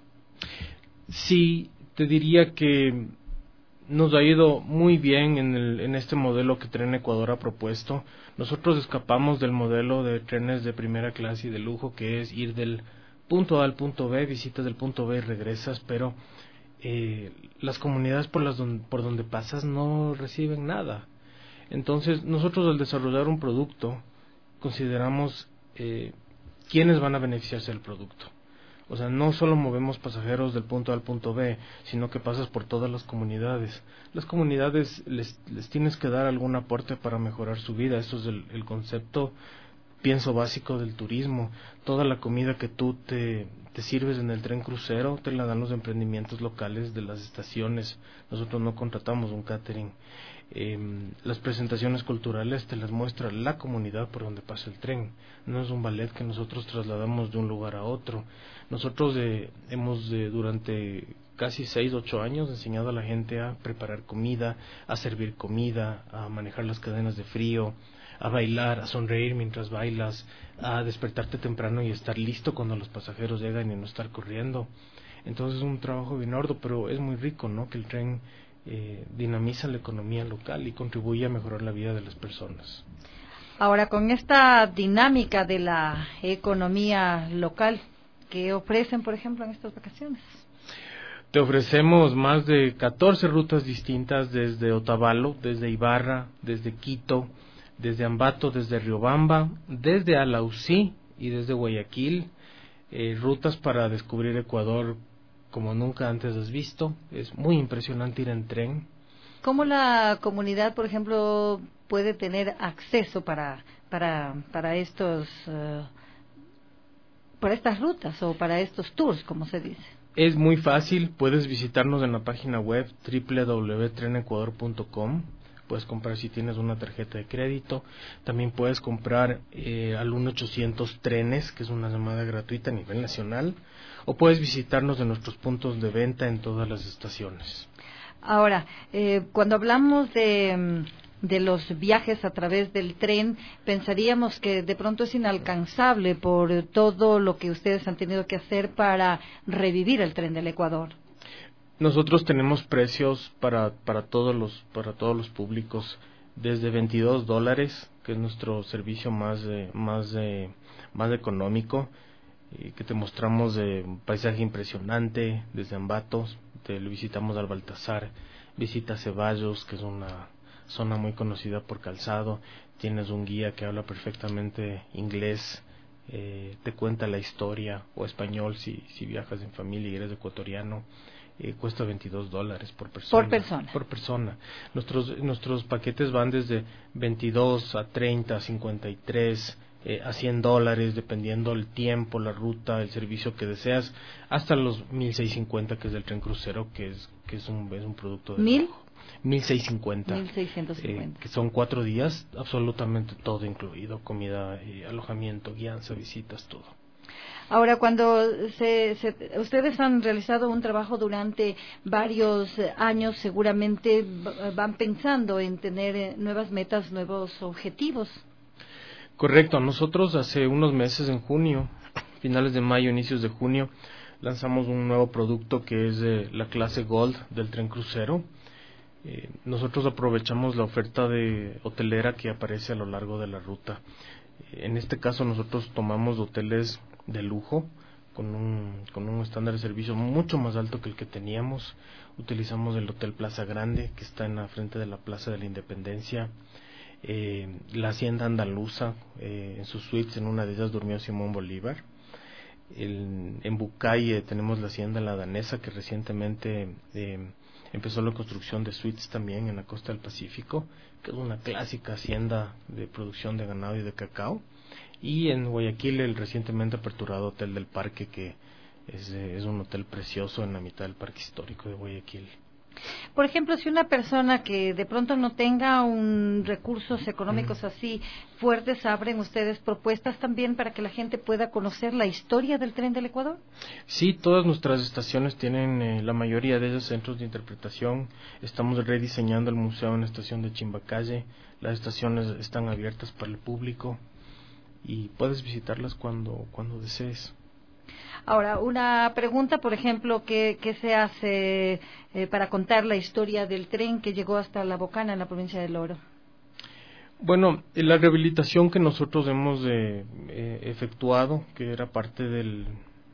Sí, te diría que nos ha ido muy bien en este modelo que Tren Ecuador ha propuesto. Nosotros escapamos del modelo de trenes de primera clase y de lujo, que es ir del punto A al punto B, visitas del punto B y regresas, pero las comunidades por donde pasas no reciben nada. Entonces nosotros, al desarrollar un producto, consideramos quiénes van a beneficiarse del producto. O sea, no solo movemos pasajeros del punto A al punto B, sino que pasas por todas las comunidades. Las comunidades les tienes que dar algún aporte para mejorar su vida. Eso es el concepto, pienso, básico del turismo. Toda la comida que tú te sirves en el tren crucero te la dan los emprendimientos locales de las estaciones. Nosotros no contratamos un catering. Las presentaciones culturales te las muestra la comunidad por donde pasa el tren. No es un ballet que nosotros trasladamos de un lugar a otro. Nosotros hemos durante casi 6-8 años enseñado a la gente a preparar comida, a servir comida, a manejar las cadenas de frío, a bailar, a sonreír mientras bailas, a despertarte temprano y estar listo cuando los pasajeros llegan y no estar corriendo. Entonces es un trabajo bien arduo, pero es muy rico, ¿no? Que el tren dinamiza la economía local y contribuye a mejorar la vida de las personas. Ahora, con esta dinámica de la economía local, ¿qué ofrecen, por ejemplo, en estas vacaciones? Te ofrecemos más de 14 rutas distintas desde Otavalo, desde Ibarra, desde Quito, desde Ambato, desde Riobamba, desde Alausí y desde Guayaquil, rutas para descubrir Ecuador como nunca antes has visto. Es muy impresionante ir en tren. ¿Cómo la comunidad, por ejemplo, puede tener acceso para estos para estas rutas o para estos tours, como se dice? Es muy fácil, puedes visitarnos en la página web www.trenecuador.com. Puedes comprar si tienes una tarjeta de crédito. También puedes comprar al 1-800 trenes, que es una llamada gratuita a nivel nacional, o puedes visitarnos en nuestros puntos de venta en todas las estaciones. Ahora, cuando hablamos de los viajes a través del tren, pensaríamos que de pronto es inalcanzable por todo lo que ustedes han tenido que hacer para revivir el tren del Ecuador. Nosotros tenemos precios para todos los públicos, desde $22, que es nuestro servicio más económico, que te mostramos un paisaje impresionante desde Ambato. Te visitamos al Baltasar, visita Ceballos, que es una zona muy conocida por calzado. Tienes un guía que habla perfectamente inglés, te cuenta la historia, o español si viajas en familia y eres ecuatoriano. Cuesta $22 por persona. Por persona. Nuestros paquetes van desde 22 a 30, a 53, a $100, dependiendo el tiempo, la ruta, el servicio que deseas, hasta los 1,650, que es del tren crucero, que es un producto de 1,650. 1,650. Que son 4 días, absolutamente todo incluido, comida, alojamiento, guianza, visitas, todo. Ahora, cuando ustedes han realizado un trabajo durante varios años, seguramente van pensando en tener nuevas metas, nuevos objetivos. Correcto, nosotros hace unos meses, en junio, finales de mayo, inicios de junio, lanzamos un nuevo producto que es la clase Gold del tren crucero. Nosotros aprovechamos la oferta de hotelera que aparece a lo largo de la ruta. En este caso nosotros tomamos hoteles de lujo con un estándar de servicio mucho más alto que el que teníamos. Utilizamos el Hotel Plaza Grande, que está en la frente de la Plaza de la Independencia, la Hacienda Andaluza, en sus suites, en una de ellas durmió Simón Bolívar. En Bucay tenemos la Hacienda La Danesa, que recientemente empezó la construcción de suites también en la costa del Pacífico, que es una clásica hacienda de producción de ganado y de cacao. Y en Guayaquil el recientemente aperturado Hotel del Parque, que es un hotel precioso en la mitad del Parque Histórico de Guayaquil. Por ejemplo, si una persona que de pronto no tenga recursos económicos así fuertes, ¿abren ustedes propuestas también para que la gente pueda conocer la historia del tren del Ecuador? Sí, todas nuestras estaciones tienen la mayoría de ellos centros de interpretación. Estamos rediseñando el museo en la estación de Chimbacalle. Las estaciones están abiertas para el público y puedes visitarlas cuando desees. Ahora, una pregunta, por ejemplo, ¿qué se hace para contar la historia del tren que llegó hasta La Bocana, en la provincia del Oro? Bueno, la rehabilitación que nosotros hemos efectuado, que era parte del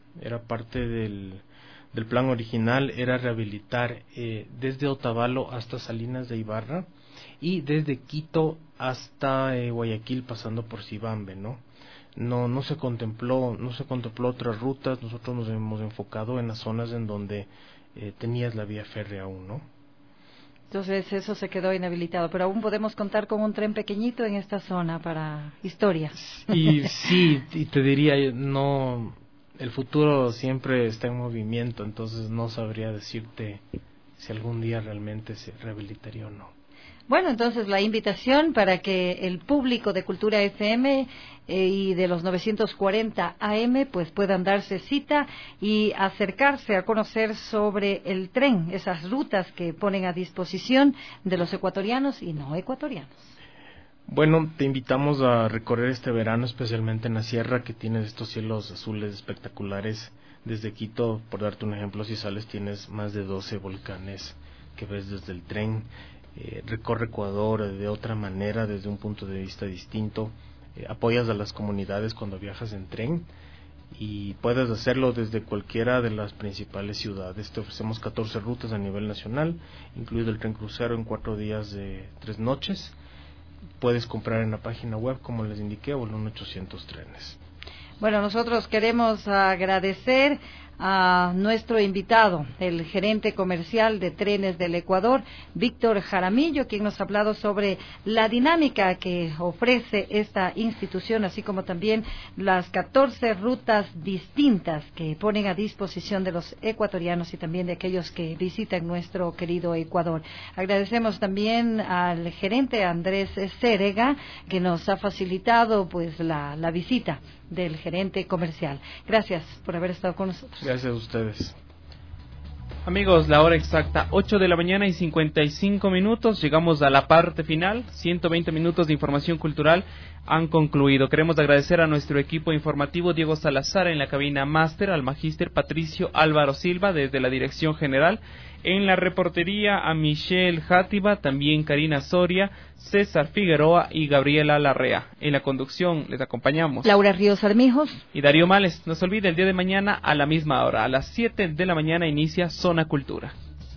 plan original, era rehabilitar desde Otavalo hasta Salinas de Ibarra y desde Quito hasta Guayaquil, pasando por Cibambe, ¿no? No se contempló otras rutas. Nosotros nos hemos enfocado en las zonas en donde tenías la vía férrea aún, ¿no? Entonces eso se quedó inhabilitado, pero aún podemos contar con un tren pequeñito en esta zona para historia. Y sí, y te diría, no, el futuro siempre está en movimiento, entonces no sabría decirte si algún día realmente se rehabilitaría o no. Bueno, entonces la invitación para que el público de Cultura FM y de los 940 AM pues puedan darse cita y acercarse a conocer sobre el tren, esas rutas que ponen a disposición de los ecuatorianos y no ecuatorianos. Bueno, te invitamos a recorrer este verano, especialmente en la sierra, que tiene estos cielos azules espectaculares. Desde Quito, por darte un ejemplo, si sales tienes más de 12 volcanes que ves desde el tren. Recorre Ecuador de otra manera, desde un punto de vista distinto. Apoyas a las comunidades cuando viajas en tren y puedes hacerlo desde cualquiera de las principales ciudades. Te ofrecemos 14 rutas a nivel nacional, incluido el tren crucero en 4 días de 3 noches. Puedes comprar en la página web, como les indiqué, o en 800 trenes. Bueno, nosotros queremos agradecer a nuestro invitado, el gerente comercial de Trenes del Ecuador, Víctor Jaramillo, quien nos ha hablado sobre la dinámica que ofrece esta institución, así como también las 14 rutas distintas que ponen a disposición de los ecuatorianos y también de aquellos que visitan nuestro querido Ecuador. Agradecemos también al gerente Andrés Cérega, que nos ha facilitado pues la visita del gerente comercial. Gracias por haber estado con nosotros. Gracias a ustedes. Amigos, la hora exacta, 8 de la mañana y 55 minutos. Llegamos a la parte final. 120 minutos de información cultural han concluido. Queremos agradecer a nuestro equipo informativo, Diego Salazar en la cabina máster, al magíster Patricio Álvaro Silva desde la dirección general, en la reportería a Michelle Játiva, también Karina Soria, César Figueroa y Gabriela Larrea. En la conducción les acompañamos Laura Ríos Armijos y Darío Males. No se olvide, el día de mañana a la misma hora, a las 7 de la mañana inicia Zona Cultura.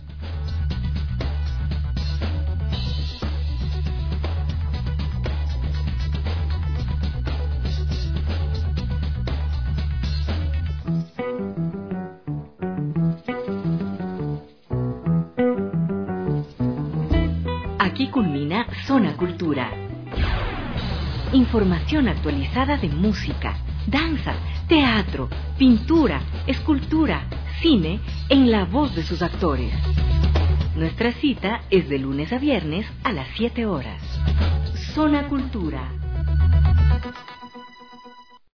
Aquí culmina Zona Cultura. Información actualizada de música, danza, teatro, pintura, escultura, cine, en la voz de sus actores. Nuestra cita es de lunes a viernes a las 7 horas. Zona Cultura.